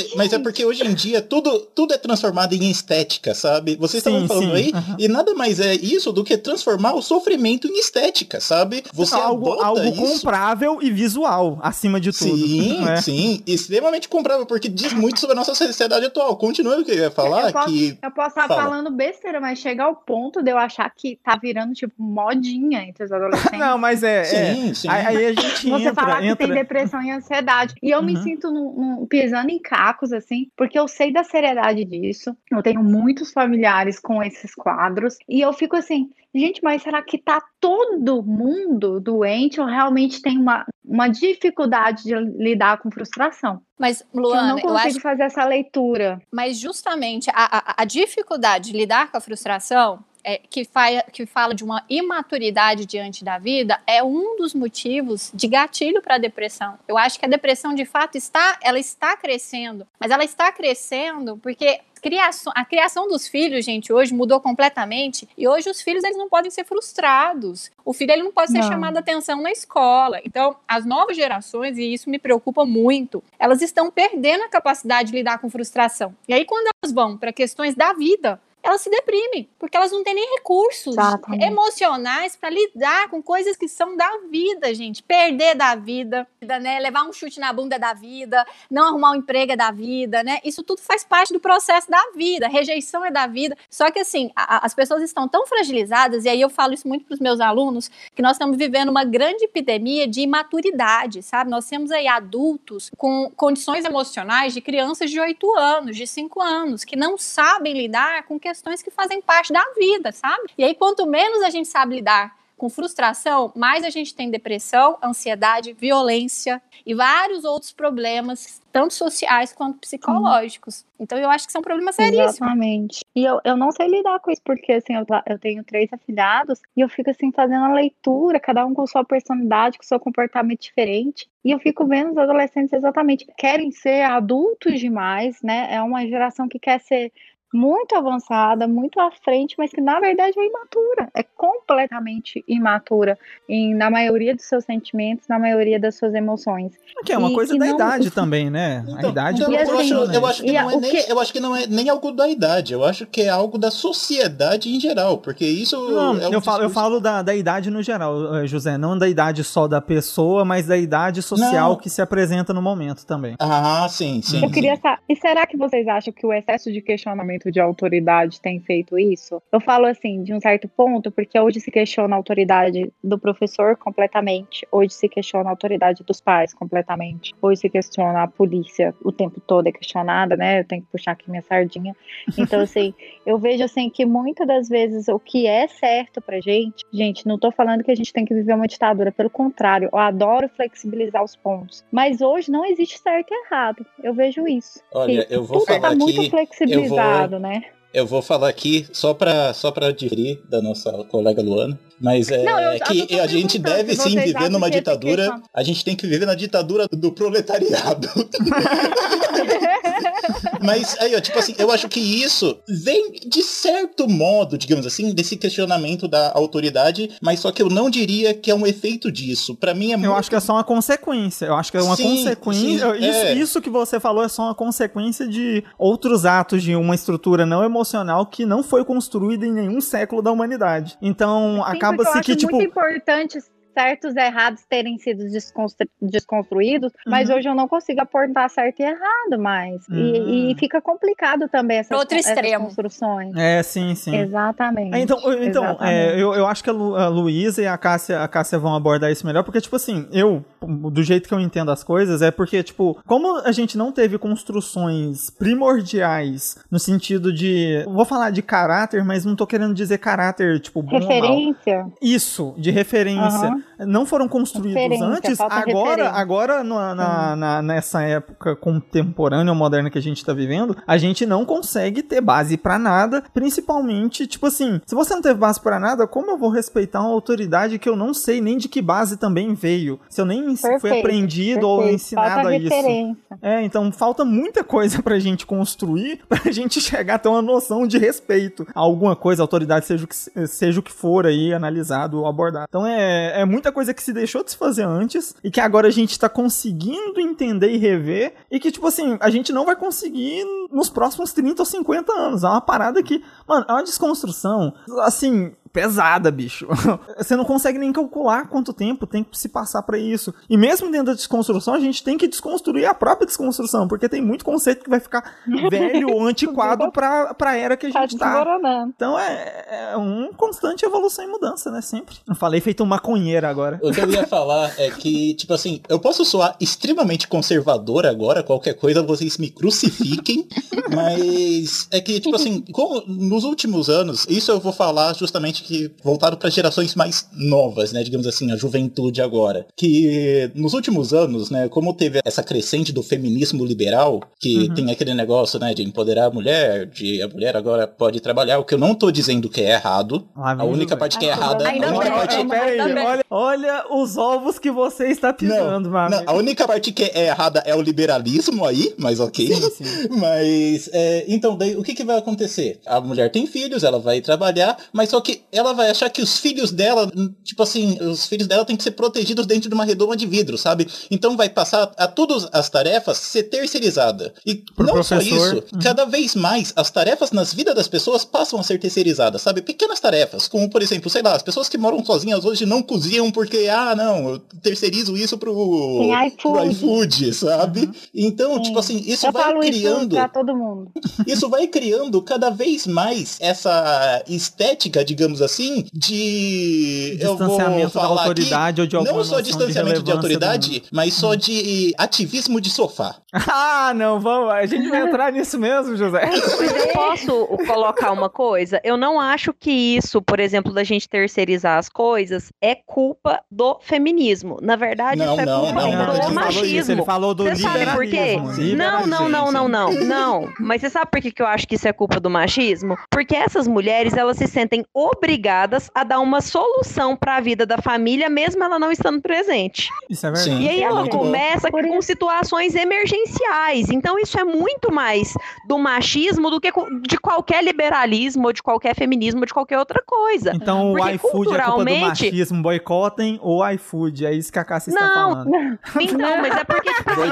é porque hoje em dia tudo é transformado em estética, sabe? Vocês estavam falando aí, e nada mais é isso do que transformar o sofrimento em estética, sabe? Você algo comprável e visual, acima de tudo. Sim, extremamente comprável, porque diz muito sobre a nossa sociedade atual. Continua o que eu ia falar. Eu posso estar falando besteira, mas chega ao ponto de eu achar que tá virando, tipo, modinha entre os adolescentes. Não, mas Sim. Aí a gente você falar que tem depressão e ansiedade. E eu me sinto pisando em cacos, assim, porque eu sei da seriedade disso. Eu tenho muitos familiares com esses quadros. E eu fico assim, gente, mas será que tá todo mundo doente ou realmente tem uma dificuldade de lidar com frustração? Mas, Luana, eu não consigo fazer essa leitura. Mas justamente a dificuldade de lidar com a frustração, que fala de uma imaturidade diante da vida, é um dos motivos de gatilho para a depressão. Eu acho que a depressão, de fato, está crescendo. Mas ela está crescendo porque a criação dos filhos, gente, hoje mudou completamente. E hoje os filhos, eles não podem ser frustrados. O filho, ele não pode ser chamado a atenção na escola. Então, as novas gerações, e isso me preocupa muito, elas estão perdendo a capacidade de lidar com frustração. E aí, quando elas vão para questões da vida, elas se deprimem, porque elas não têm nem recursos emocionais para lidar com coisas que são da vida, gente. Perder da vida, né? Levar um chute na bunda da vida, não arrumar um emprego é da vida, né? Isso tudo faz parte do processo da vida, rejeição é da vida. Só que assim, as pessoas estão tão fragilizadas, e aí eu falo isso muito para os meus alunos, que nós estamos vivendo uma grande epidemia de imaturidade, sabe? Nós temos aí adultos com condições emocionais de crianças de 8 anos, de 5 anos, que não sabem lidar com questões que fazem parte da vida, sabe? E aí, quanto menos a gente sabe lidar com frustração, mais a gente tem depressão, ansiedade, violência e vários outros problemas, tanto sociais quanto psicológicos. Então, eu acho que são problemas seríssimos. Exatamente. E eu não sei lidar com isso, porque, assim, eu tenho 3 afilhados e eu fico, assim, fazendo a leitura, cada um com sua personalidade, com seu comportamento diferente. E eu fico vendo os adolescentes exatamente, querem ser adultos demais, né? É uma geração que quer ser muito avançada, muito à frente, mas que na verdade é imatura, é completamente imatura na maioria dos seus sentimentos, na maioria das suas emoções. Que é uma coisa da idade também, né? Então, a idade eu acho que não é nem algo da idade, eu acho que é algo da sociedade em geral, porque isso eu falo da idade no geral, José, não da idade só da pessoa, mas da idade social que se apresenta no momento também. Ah, sim. Eu queria saber, e será que vocês acham que o excesso de questionamento de autoridade tem feito isso? Eu falo assim, de um certo ponto, porque hoje se questiona a autoridade do professor completamente, hoje se questiona a autoridade dos pais completamente, hoje se questiona a polícia o tempo todo, é questionada, né? Eu tenho que puxar aqui minha sardinha. Então, assim, eu vejo assim que muitas das vezes o que é certo pra gente, não tô falando que a gente tem que viver uma ditadura, pelo contrário, eu adoro flexibilizar os pontos, mas hoje não existe certo e errado, eu vejo isso. Olha, eu vou falar tá muito flexibilizado, né? Eu vou falar aqui só pra diferir da nossa colega Luana, mas que a gente deve sim viver numa ditadura, a gente tem que viver na ditadura do proletariado. Mas aí, ó, tipo assim, eu acho que isso vem de certo modo, digamos assim, desse questionamento da autoridade, mas só que eu não diria que é um efeito disso. Pra mim é muito... Eu acho que é só uma consequência. Eu acho que é uma consequência. Isso que você falou é só uma consequência de outros atos de uma estrutura não emocional que não foi construída em nenhum século da humanidade. Então, acaba-se que, tipo... muito importante certos e errados terem sido desconstruídos, mas hoje eu não consigo apontar certo e errado mais. E fica complicado também essas construções. Sim. Exatamente. Eu acho que a Luísa e a Cássia vão abordar isso melhor, porque, tipo assim, do jeito que eu entendo as coisas, é porque, tipo, como a gente não teve construções primordiais no sentido de... Vou falar de caráter, mas não tô querendo dizer caráter, tipo, bom referência. Ou mal. Isso, de referência. Não foram construídos antes, agora nessa época contemporânea ou moderna que a gente tá vivendo, a gente não consegue ter base pra nada, principalmente, tipo assim, se você não teve base pra nada, como eu vou respeitar uma autoridade que eu não sei nem de que base também veio? Se eu nem fui aprendido ou ensinado a isso. Então falta muita coisa pra gente construir, pra gente chegar a ter uma noção de respeito a alguma coisa, a autoridade seja o que for aí analisado ou abordado. Então é muita coisa que se deixou de se fazer antes e que agora a gente tá conseguindo entender e rever e que, tipo assim, a gente não vai conseguir nos próximos 30 ou 50 anos. É uma parada que, mano, é uma desconstrução, assim, pesada, bicho. Você não consegue nem calcular quanto tempo tem que se passar pra isso. E mesmo dentro da desconstrução, a gente tem que desconstruir a própria desconstrução, porque tem muito conceito que vai ficar velho ou antiquado pra era que a gente tá. Então é um constante evolução e mudança, né? Sempre. Eu falei feito um maconheiro agora. O que eu ia falar é que, tipo assim, eu posso soar extremamente conservador agora, qualquer coisa vocês me crucifiquem, mas é que, tipo assim, como nos últimos anos, isso eu vou falar justamente que voltado para gerações mais novas, né, digamos assim, a juventude agora, que nos últimos anos, né, como teve essa crescente do feminismo liberal, que tem aquele negócio, né, de empoderar a mulher agora pode trabalhar, o que eu não tô dizendo que é errado, a única parte que é errada, olha os ovos que você está pisando, mano. A única parte que é errada é o liberalismo aí, mas ok. Sim. Mas, então, daí, o que vai acontecer? A mulher tem filhos, ela vai trabalhar, mas só que ela vai achar que os filhos dela, tipo assim, os filhos dela têm que ser protegidos dentro de uma redoma de vidro, sabe? Então vai passar a todas as tarefas ser terceirizada. E não só isso, cada vez mais as tarefas nas vidas das pessoas passam a ser terceirizadas, sabe? Pequenas tarefas, como por exemplo, sei lá, as pessoas que moram sozinhas hoje não cozinham porque, eu terceirizo isso pro iFood, sabe? Então, tipo assim, isso vai criando... Isso pra todo mundo. Isso vai criando cada vez mais essa estética, digamos assim, de... distanciamento da autoridade aqui, ou de alguma não só distanciamento de autoridade, mas só de ativismo de sofá. Não, vamos, a gente vai entrar nisso mesmo, José. Mas eu posso colocar uma coisa? Eu não acho que isso, por exemplo, da gente terceirizar as coisas, é culpa do feminismo. Na verdade, isso é culpa do machismo. Ele falou do liberalismo. Você sabe por quê? Não. Mas você sabe por que eu acho que isso é culpa do machismo? Porque essas mulheres, elas se sentem obrigadas a dar uma solução para a vida da família, mesmo ela não estando presente. Isso é verdade. E aí ela começa com situações emergenciais. Então isso é muito mais do machismo do que de qualquer liberalismo, ou de qualquer feminismo, ou de qualquer outra coisa. Então o iFood é culpa do machismo, boicotem o iFood. É isso que a Cássia está falando. Então, mas é porque...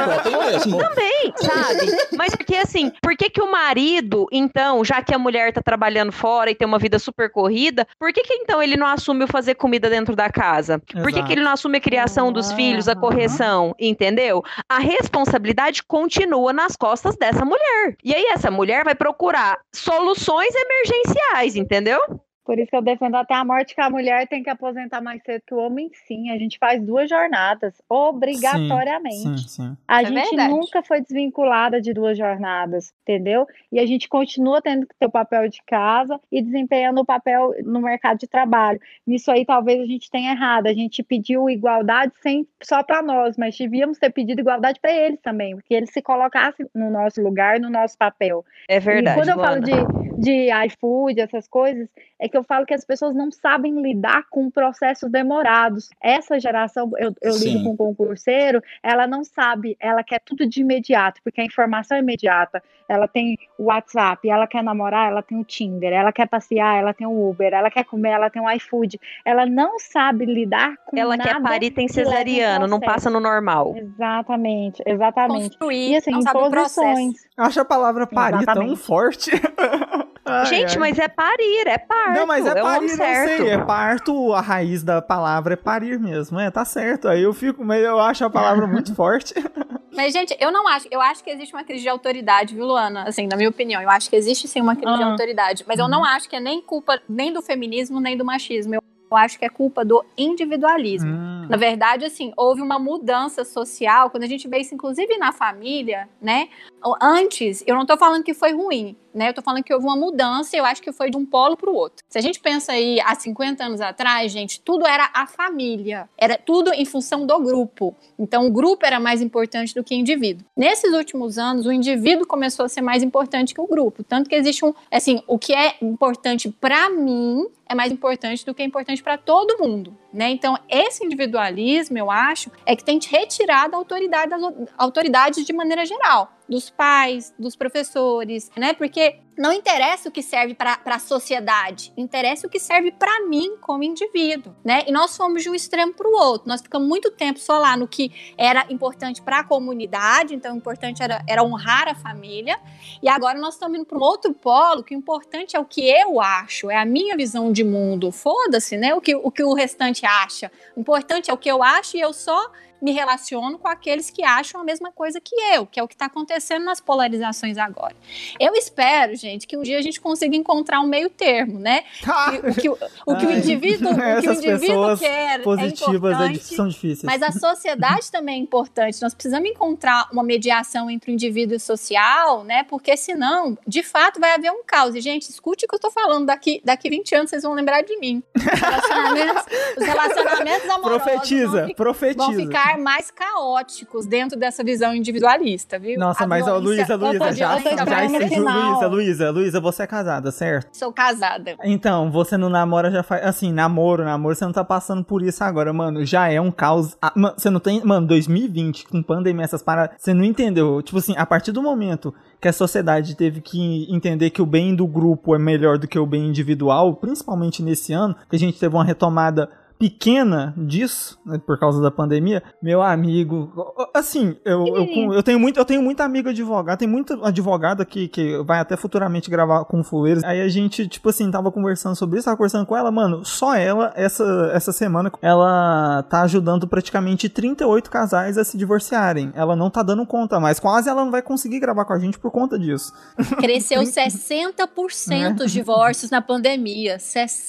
Também, sabe? Mas porque assim, por que o marido, então, já que a mulher tá trabalhando fora e tem uma vida super corrida, por que então ele não assume o fazer comida dentro da casa? Por que ele não assume a criação dos filhos, a correção, entendeu? A responsabilidade continua nas costas dessa mulher. E aí essa mulher vai procurar soluções emergenciais, entendeu? Por isso que eu defendo até a morte que a mulher tem que aposentar mais cedo que o homem, sim. A gente faz 2 jornadas, obrigatoriamente. Sim. A gente nunca foi desvinculada de 2 jornadas, entendeu? E a gente continua tendo que ter o papel de casa e desempenhando o papel no mercado de trabalho. Nisso aí talvez a gente tenha errado. A gente pediu igualdade só para nós, mas devíamos ter pedido igualdade para eles também, porque eles se colocassem no nosso lugar, no nosso papel. É verdade, e quando eu falo de iFood, essas coisas, é que eu falo que as pessoas não sabem lidar com processos demorados. Essa geração, eu lido com concurseiro, ela não sabe, ela quer tudo de imediato, porque a informação é imediata. Ela tem o WhatsApp, ela quer namorar, ela tem o Tinder, ela quer passear, ela tem o Uber, ela quer comer, ela tem o iFood. Ela não sabe lidar com ela nada. Ela quer parir, tem cesariano, não passa no normal. Exatamente. Construir, e assim, não sabe imposições. Acho a palavra parir tão forte. Gente, mas é parir, é parto. Não, mas é parir, não sei. É parto, a raiz da palavra é parir mesmo. Tá certo. Aí eu acho a palavra muito forte. Mas, gente, eu acho que existe uma crise de autoridade, viu, Luana? Assim, na minha opinião, eu acho que existe sim uma crise de autoridade. Mas eu não acho que é nem culpa nem do feminismo, nem do machismo. Eu acho que é culpa do individualismo. Na verdade, assim, houve uma mudança social, quando a gente vê isso, inclusive na família, né? Antes, eu não tô falando que foi ruim, né? Eu tô falando que houve uma mudança e eu acho que foi de um polo pro outro. Se a gente pensa aí, há 50 anos atrás, gente, tudo era a família. Era tudo em função do grupo. Então, o grupo era mais importante do que o indivíduo. Nesses últimos anos, o indivíduo começou a ser mais importante que o grupo. Tanto que existe o que é importante pra mim é mais importante do que é importante para todo mundo, né? Então, esse individualismo, eu acho, é que tem retirado a autoridade das autoridades de maneira geral, dos pais, dos professores, né? Porque não interessa o que serve para a sociedade, interessa o que serve para mim como indivíduo, né? E nós fomos de um extremo para o outro. Nós ficamos muito tempo só lá no que era importante para a comunidade, então o importante era honrar a família. E agora nós estamos indo para um outro polo, que o importante é o que eu acho, é a minha visão de mundo. Foda-se, né? O que o restante acha. O importante é o que eu acho e eu só me relaciono com aqueles que acham a mesma coisa que eu, que é o que está acontecendo nas polarizações agora. Eu espero, gente, que um dia a gente consiga encontrar um meio termo, né? O que o indivíduo quer positivas é importante, são difíceis. Mas a sociedade também é importante. Nós precisamos encontrar uma mediação entre o indivíduo e o social, né? Porque senão, de fato, vai haver um caos. E, gente, escute o que eu estou falando. Daqui 20 anos, vocês vão lembrar de mim. Os relacionamentos relacionamentos amorosos vão ficar mais caóticos dentro dessa visão individualista, viu? Nossa, mas Luísa, você é casada, certo? Sou casada. Então, você não namora já faz... Assim, namoro, você não tá passando por isso agora, mano. Já é um caos... Você não tem... Mano, 2020, com pandemia, essas paradas... Você não entendeu? Tipo assim, a partir do momento que a sociedade teve que entender que o bem do grupo é melhor do que o bem individual, principalmente nesse ano, que a gente teve uma retomada pequena disso, né, por causa da pandemia, meu amigo, assim, eu tenho muita amiga advogada, tem muita advogada que vai até futuramente gravar com fuleiros, aí a gente, tipo assim, tava conversando sobre isso, tava conversando com ela, mano, só ela, essa semana, ela tá ajudando praticamente 38 casais a se divorciarem, ela não tá dando conta, mas quase ela não vai conseguir gravar com a gente por conta disso. Cresceu 60% os divórcios na pandemia,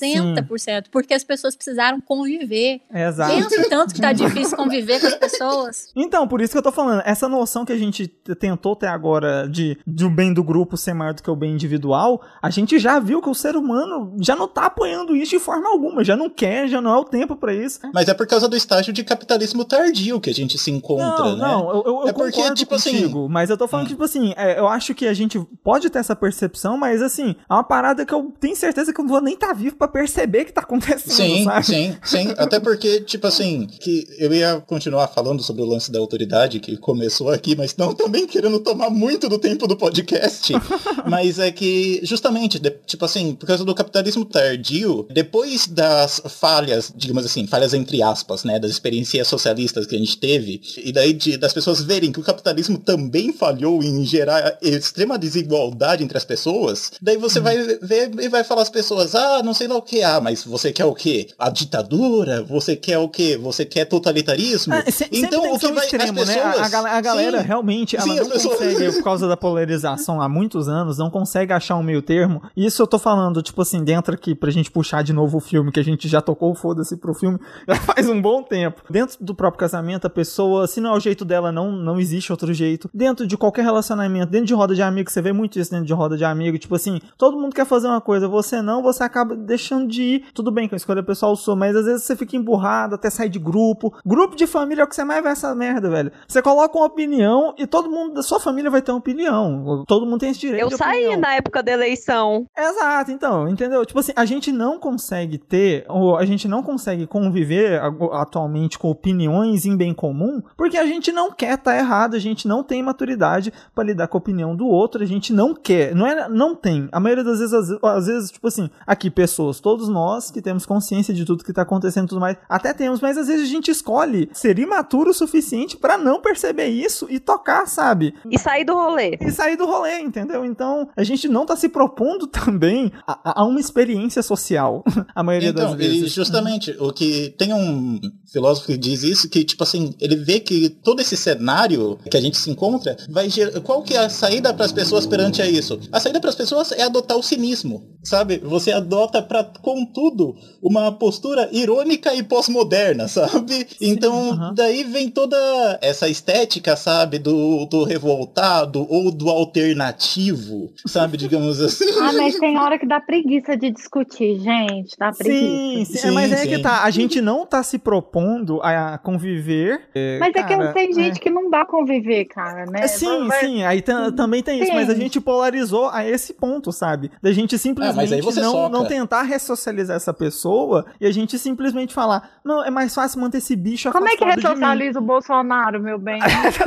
60%, porque as pessoas precisaram conviver. Exato. Pensa tanto que tá difícil conviver com as pessoas. Então, por isso que eu tô falando, essa noção que a gente tentou até agora de o bem do grupo ser maior do que o bem individual, a gente já viu que o ser humano já não tá apoiando isso de forma alguma, já não quer, já não é o tempo pra isso. Mas é por causa do estágio de capitalismo tardio que a gente se encontra, né? Não, eu concordo tipo contigo, assim, mas eu tô falando tipo assim, eu acho que a gente pode ter essa percepção, mas assim, é uma parada que eu tenho certeza que eu não vou nem estar vivo pra perceber que tá acontecendo, sabe? Sim, até porque, tipo assim, que eu ia continuar falando sobre o lance da autoridade, que começou aqui, mas não também querendo tomar muito do tempo do podcast, mas é que, justamente, tipo assim, por causa do capitalismo tardio, depois das falhas, digamos assim, falhas entre aspas, né, das experiências socialistas que a gente teve, e daí das pessoas verem que o capitalismo também falhou em gerar extrema desigualdade entre as pessoas, daí você vai ver e vai falar às pessoas, não sei lá o que, mas você quer o quê? A ditadura? Você quer o quê? Você quer totalitarismo? Então o que vai extremo, as pessoas... né? A galera realmente ela não consegue, por causa da polarização há muitos anos, não consegue achar um meio termo. Isso eu tô falando, tipo assim, dentro aqui, pra gente puxar de novo o filme, que a gente já tocou, foda-se pro filme, já faz um bom tempo. Dentro do próprio casamento, a pessoa, se não é o jeito dela, não existe outro jeito. Dentro de qualquer relacionamento, dentro de roda de amigo, você vê muito isso dentro de roda de amigo, tipo assim, todo mundo quer fazer uma coisa, você não, você acaba deixando de ir. Tudo bem que a escolha pessoal sua, mas às vezes você fica emburrado, até sair de grupo. Grupo de família é o que você mais vê essa merda, velho. Você coloca uma opinião e todo mundo da sua família vai ter uma opinião. Todo mundo tem esse direito de opinião. Eu saí na época da eleição. Exato, então, entendeu? Tipo assim, a gente não consegue ter, ou a gente não consegue conviver atualmente com opiniões em bem comum, porque a gente não quer estar errado, a gente não tem maturidade pra lidar com a opinião do outro, a gente não quer, não tem. A maioria das vezes, às vezes, tipo assim, aqui, pessoas, todos nós que temos consciência de tudo que tá acontecendo e tudo mais, até temos, mas às vezes a gente escolhe ser imaturo o suficiente pra não perceber isso e tocar, sabe? E sair do rolê. Entendeu? Então, a gente não tá se propondo também a uma experiência social, a maioria das vezes. E justamente, o que tem um filósofo que diz isso, que, tipo assim, ele vê que todo esse cenário que a gente se encontra, vai gerar... Qual que é a saída pras pessoas perante a isso? A saída pras pessoas é adotar o cinismo, sabe? Você adota contudo, uma postura irônica e pós-moderna, sabe? Então, daí vem toda essa estética, sabe? Do revoltado ou do alternativo, sabe? Digamos assim. Mas tem hora que dá preguiça de discutir, gente. Dá preguiça. Sim, mas que tá. A gente não tá se propondo a conviver. Mas cara, é que tem gente que não dá conviver, cara, né? Sim. Aí também tem isso. Mas a gente polarizou a esse ponto, sabe? Da gente simplesmente não tentar ressocializar essa pessoa e a gente simplesmente falar, não, é mais fácil manter esse bicho afastado de mim. Como é que ressocializa o Bolsonaro, meu bem?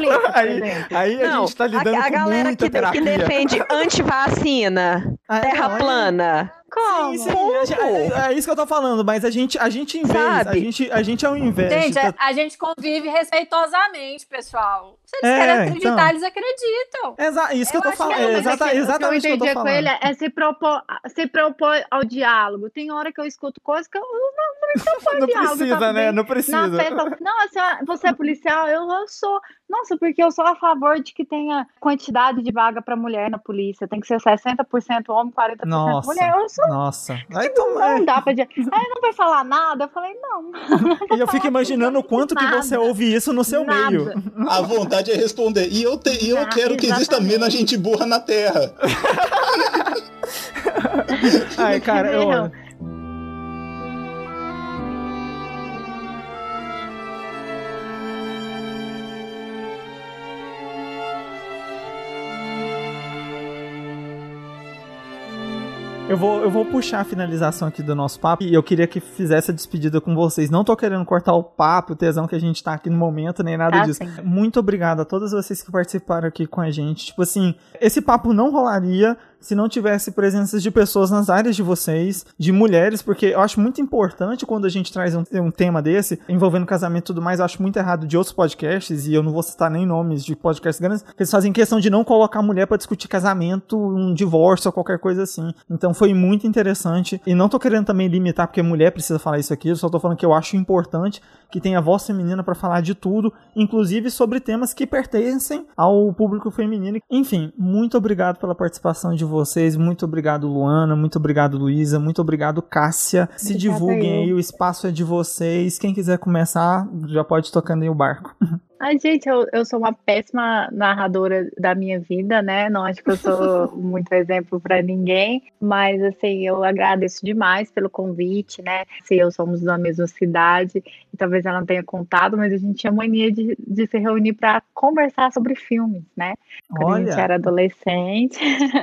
Aí a gente tá lidando com galera muita terapia. Que defende antivacina, terra plana. Como? Sim, é isso que eu tô falando, mas a gente em vez, a gente ao invés... Gente, a gente convive respeitosamente, pessoal. Se eles querem acreditar, então, eles acreditam. Isso que eu tô falando. Exatamente o que eu tô falando. Com ele é se propor ao diálogo. Tem hora que eu escuto coisas que eu não propor diálogo. Precisa, né? Não precisa. Não, você é policial? Eu sou. Nossa, porque eu sou a favor de que tenha quantidade de vaga pra mulher na polícia. Tem que ser 60% homem, 40% mulher. Eu sou. Nossa. Não dá pra dizer. Aí não vai falar nada. Eu falei, não. E eu fico imaginando o quanto que você ouve isso no seu meio. A vontade é responder. E eu quero que exista menos gente burra na Terra. Ai, cara, Eu vou puxar a finalização aqui do nosso papo e eu queria que fizesse a despedida com vocês. Não tô querendo cortar o papo, o tesão que a gente tá aqui no momento, nem nada disso. Sim. Muito obrigado a todas vocês que participaram aqui com a gente. Tipo assim, esse papo não rolaria se não tivesse presenças de pessoas nas áreas de vocês, de mulheres, porque eu acho muito importante quando a gente traz um tema desse, envolvendo casamento e tudo mais, eu acho muito errado de outros podcasts, e eu não vou citar nem nomes de podcasts grandes, que eles fazem questão de não colocar a mulher pra discutir casamento, um divórcio ou qualquer coisa assim. Então foi muito interessante, e não tô querendo também limitar porque mulher precisa falar isso aqui, eu só tô falando que eu acho importante que tenha voz feminina pra falar de tudo, inclusive sobre temas que pertencem ao público feminino. Enfim, muito obrigado pela participação de vocês, muito obrigado Luana, muito obrigado Luísa, muito obrigado Cássia. Se divulguem aí, o espaço é de vocês. Quem quiser começar, já pode ir tocando aí o barco. Ai, gente, eu sou uma péssima narradora da minha vida, né? Não acho que eu sou muito exemplo para ninguém, mas, assim, eu agradeço demais pelo convite, né? Se eu somos da mesma cidade, e talvez ela não tenha contado, mas a gente tinha mania de se reunir para conversar sobre filmes, né? Quando a gente era adolescente,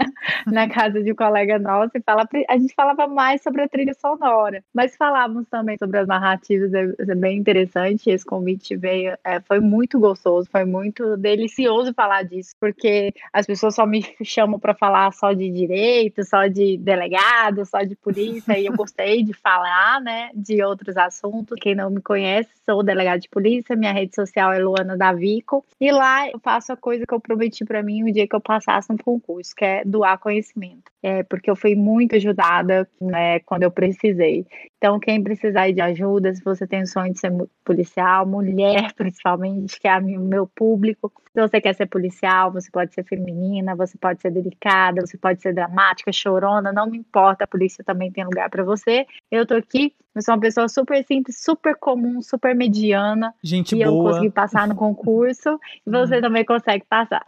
na casa de um colega nosso, a gente falava mais sobre a trilha sonora, mas falávamos também sobre as narrativas, é bem interessante. Esse convite veio, foi muito gostoso, foi muito delicioso falar disso, porque as pessoas só me chamam para falar só de direito, só de delegado, só de polícia, e eu gostei de falar, né, de outros assuntos. Quem não me conhece, sou delegada de polícia, minha rede social é Luana Davico, e lá eu faço a coisa que eu prometi para mim o dia que eu passasse um concurso, que é doar conhecimento, porque eu fui muito ajudada, né, quando eu precisei. Então, quem precisar de ajuda, se você tem o sonho de ser policial, mulher principalmente, que é o meu público, se você quer ser policial, você pode ser feminina, você pode ser delicada, você pode ser dramática, chorona, não me importa, a polícia também tem lugar para você. Eu tô aqui, eu sou uma pessoa super simples, super comum, super mediana. Gente boa. Eu consegui passar no concurso, e você também consegue passar.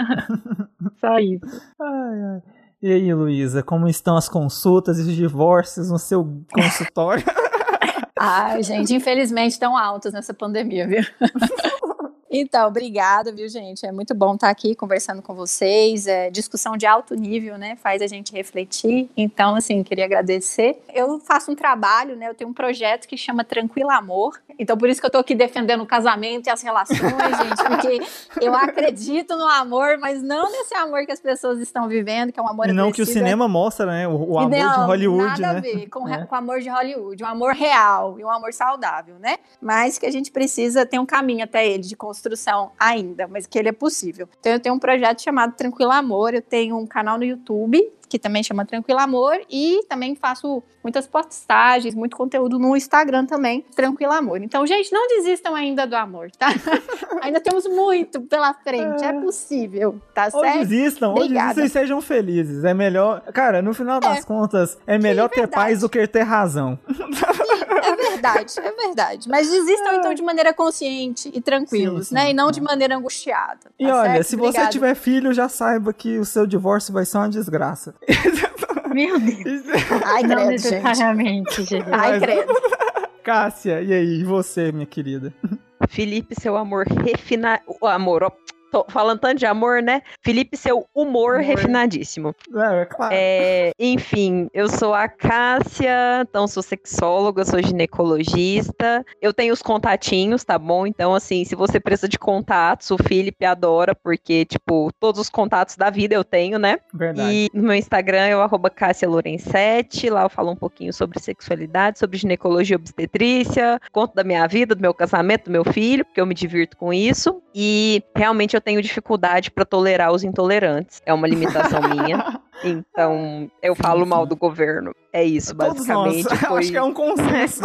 Só isso. Ai, ai. E aí, Luísa, como estão as consultas e os divórcios no seu consultório? Ai, gente, infelizmente estão altos nessa pandemia, viu? Então, obrigada, viu, gente? É muito bom estar aqui conversando com vocês. Discussão de alto nível, né? Faz a gente refletir. Então, assim, queria agradecer. Eu faço um trabalho, né? Eu tenho um projeto que chama Tranquilo Amor. Então, por isso que eu tô aqui defendendo o casamento e as relações, gente. Porque eu acredito no amor, mas não nesse amor que as pessoas estão vivendo, que é um amor não que o cinema mostra, né? O amor não, de Hollywood, nada né? a ver com o amor de Hollywood. Um amor real e um amor saudável, né? Mas que a gente precisa ter um caminho até ele de construção ainda, mas que ele é possível. Então eu tenho um projeto chamado Tranquilo Amor, eu tenho um canal no YouTube que também chama Tranquilo Amor, e também faço muitas postagens, muito conteúdo no Instagram também, Tranquilo Amor. Então, gente, não desistam ainda do amor, tá? Ainda temos muito pela frente, é possível, tá certo? Ou desistam e sejam felizes. É melhor, cara, no final das contas, é melhor ter paz do que ter razão. Sim, é verdade. Mas desistam então de maneira consciente e tranquilos, né? E não de maneira angustiada. Tá e olha, certo? se você tiver filho, já saiba que o seu divórcio vai ser uma desgraça. Meu Deus. Ai, credo, não necessariamente, gente. Ai, credo. Cássia, e aí, você, minha querida? Felipe, seu amor amor, tô falando tanto de amor, né? Felipe, seu humor refinadíssimo. É claro. Enfim, eu sou a Cássia, então sou sexóloga, sou ginecologista. Eu tenho os contatinhos, tá bom? Então, assim, se você precisa de contatos, o Felipe adora, porque, tipo, todos os contatos da vida eu tenho, né? Verdade. E no meu Instagram é o @CássiaLorenzetti. Lá eu falo um pouquinho sobre sexualidade, sobre ginecologia e obstetrícia, conto da minha vida, do meu casamento, do meu filho, porque eu me divirto com isso. E realmente eu tenho dificuldade para tolerar os intolerantes. É uma limitação minha. Então, eu falo mal do governo. É isso, basicamente. Acho que é um consenso.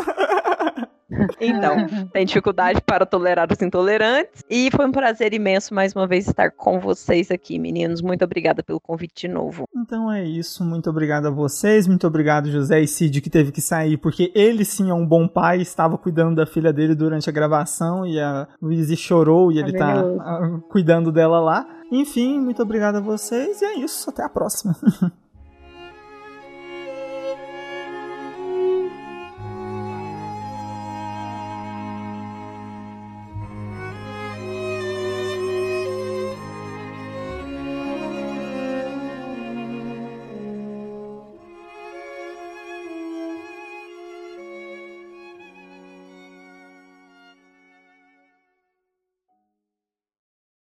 Então, tem dificuldade para tolerar os intolerantes. E foi um prazer imenso mais uma vez estar com vocês aqui, meninos. Muito obrigada pelo convite de novo. Então é isso, muito obrigado a vocês. Muito obrigado, José e Cid, que teve que sair, porque ele sim é um bom pai. Estava cuidando da filha dele durante a gravação e a Luísa chorou e ele tá cuidando dela lá. Enfim, muito obrigado a vocês e é isso, até a próxima.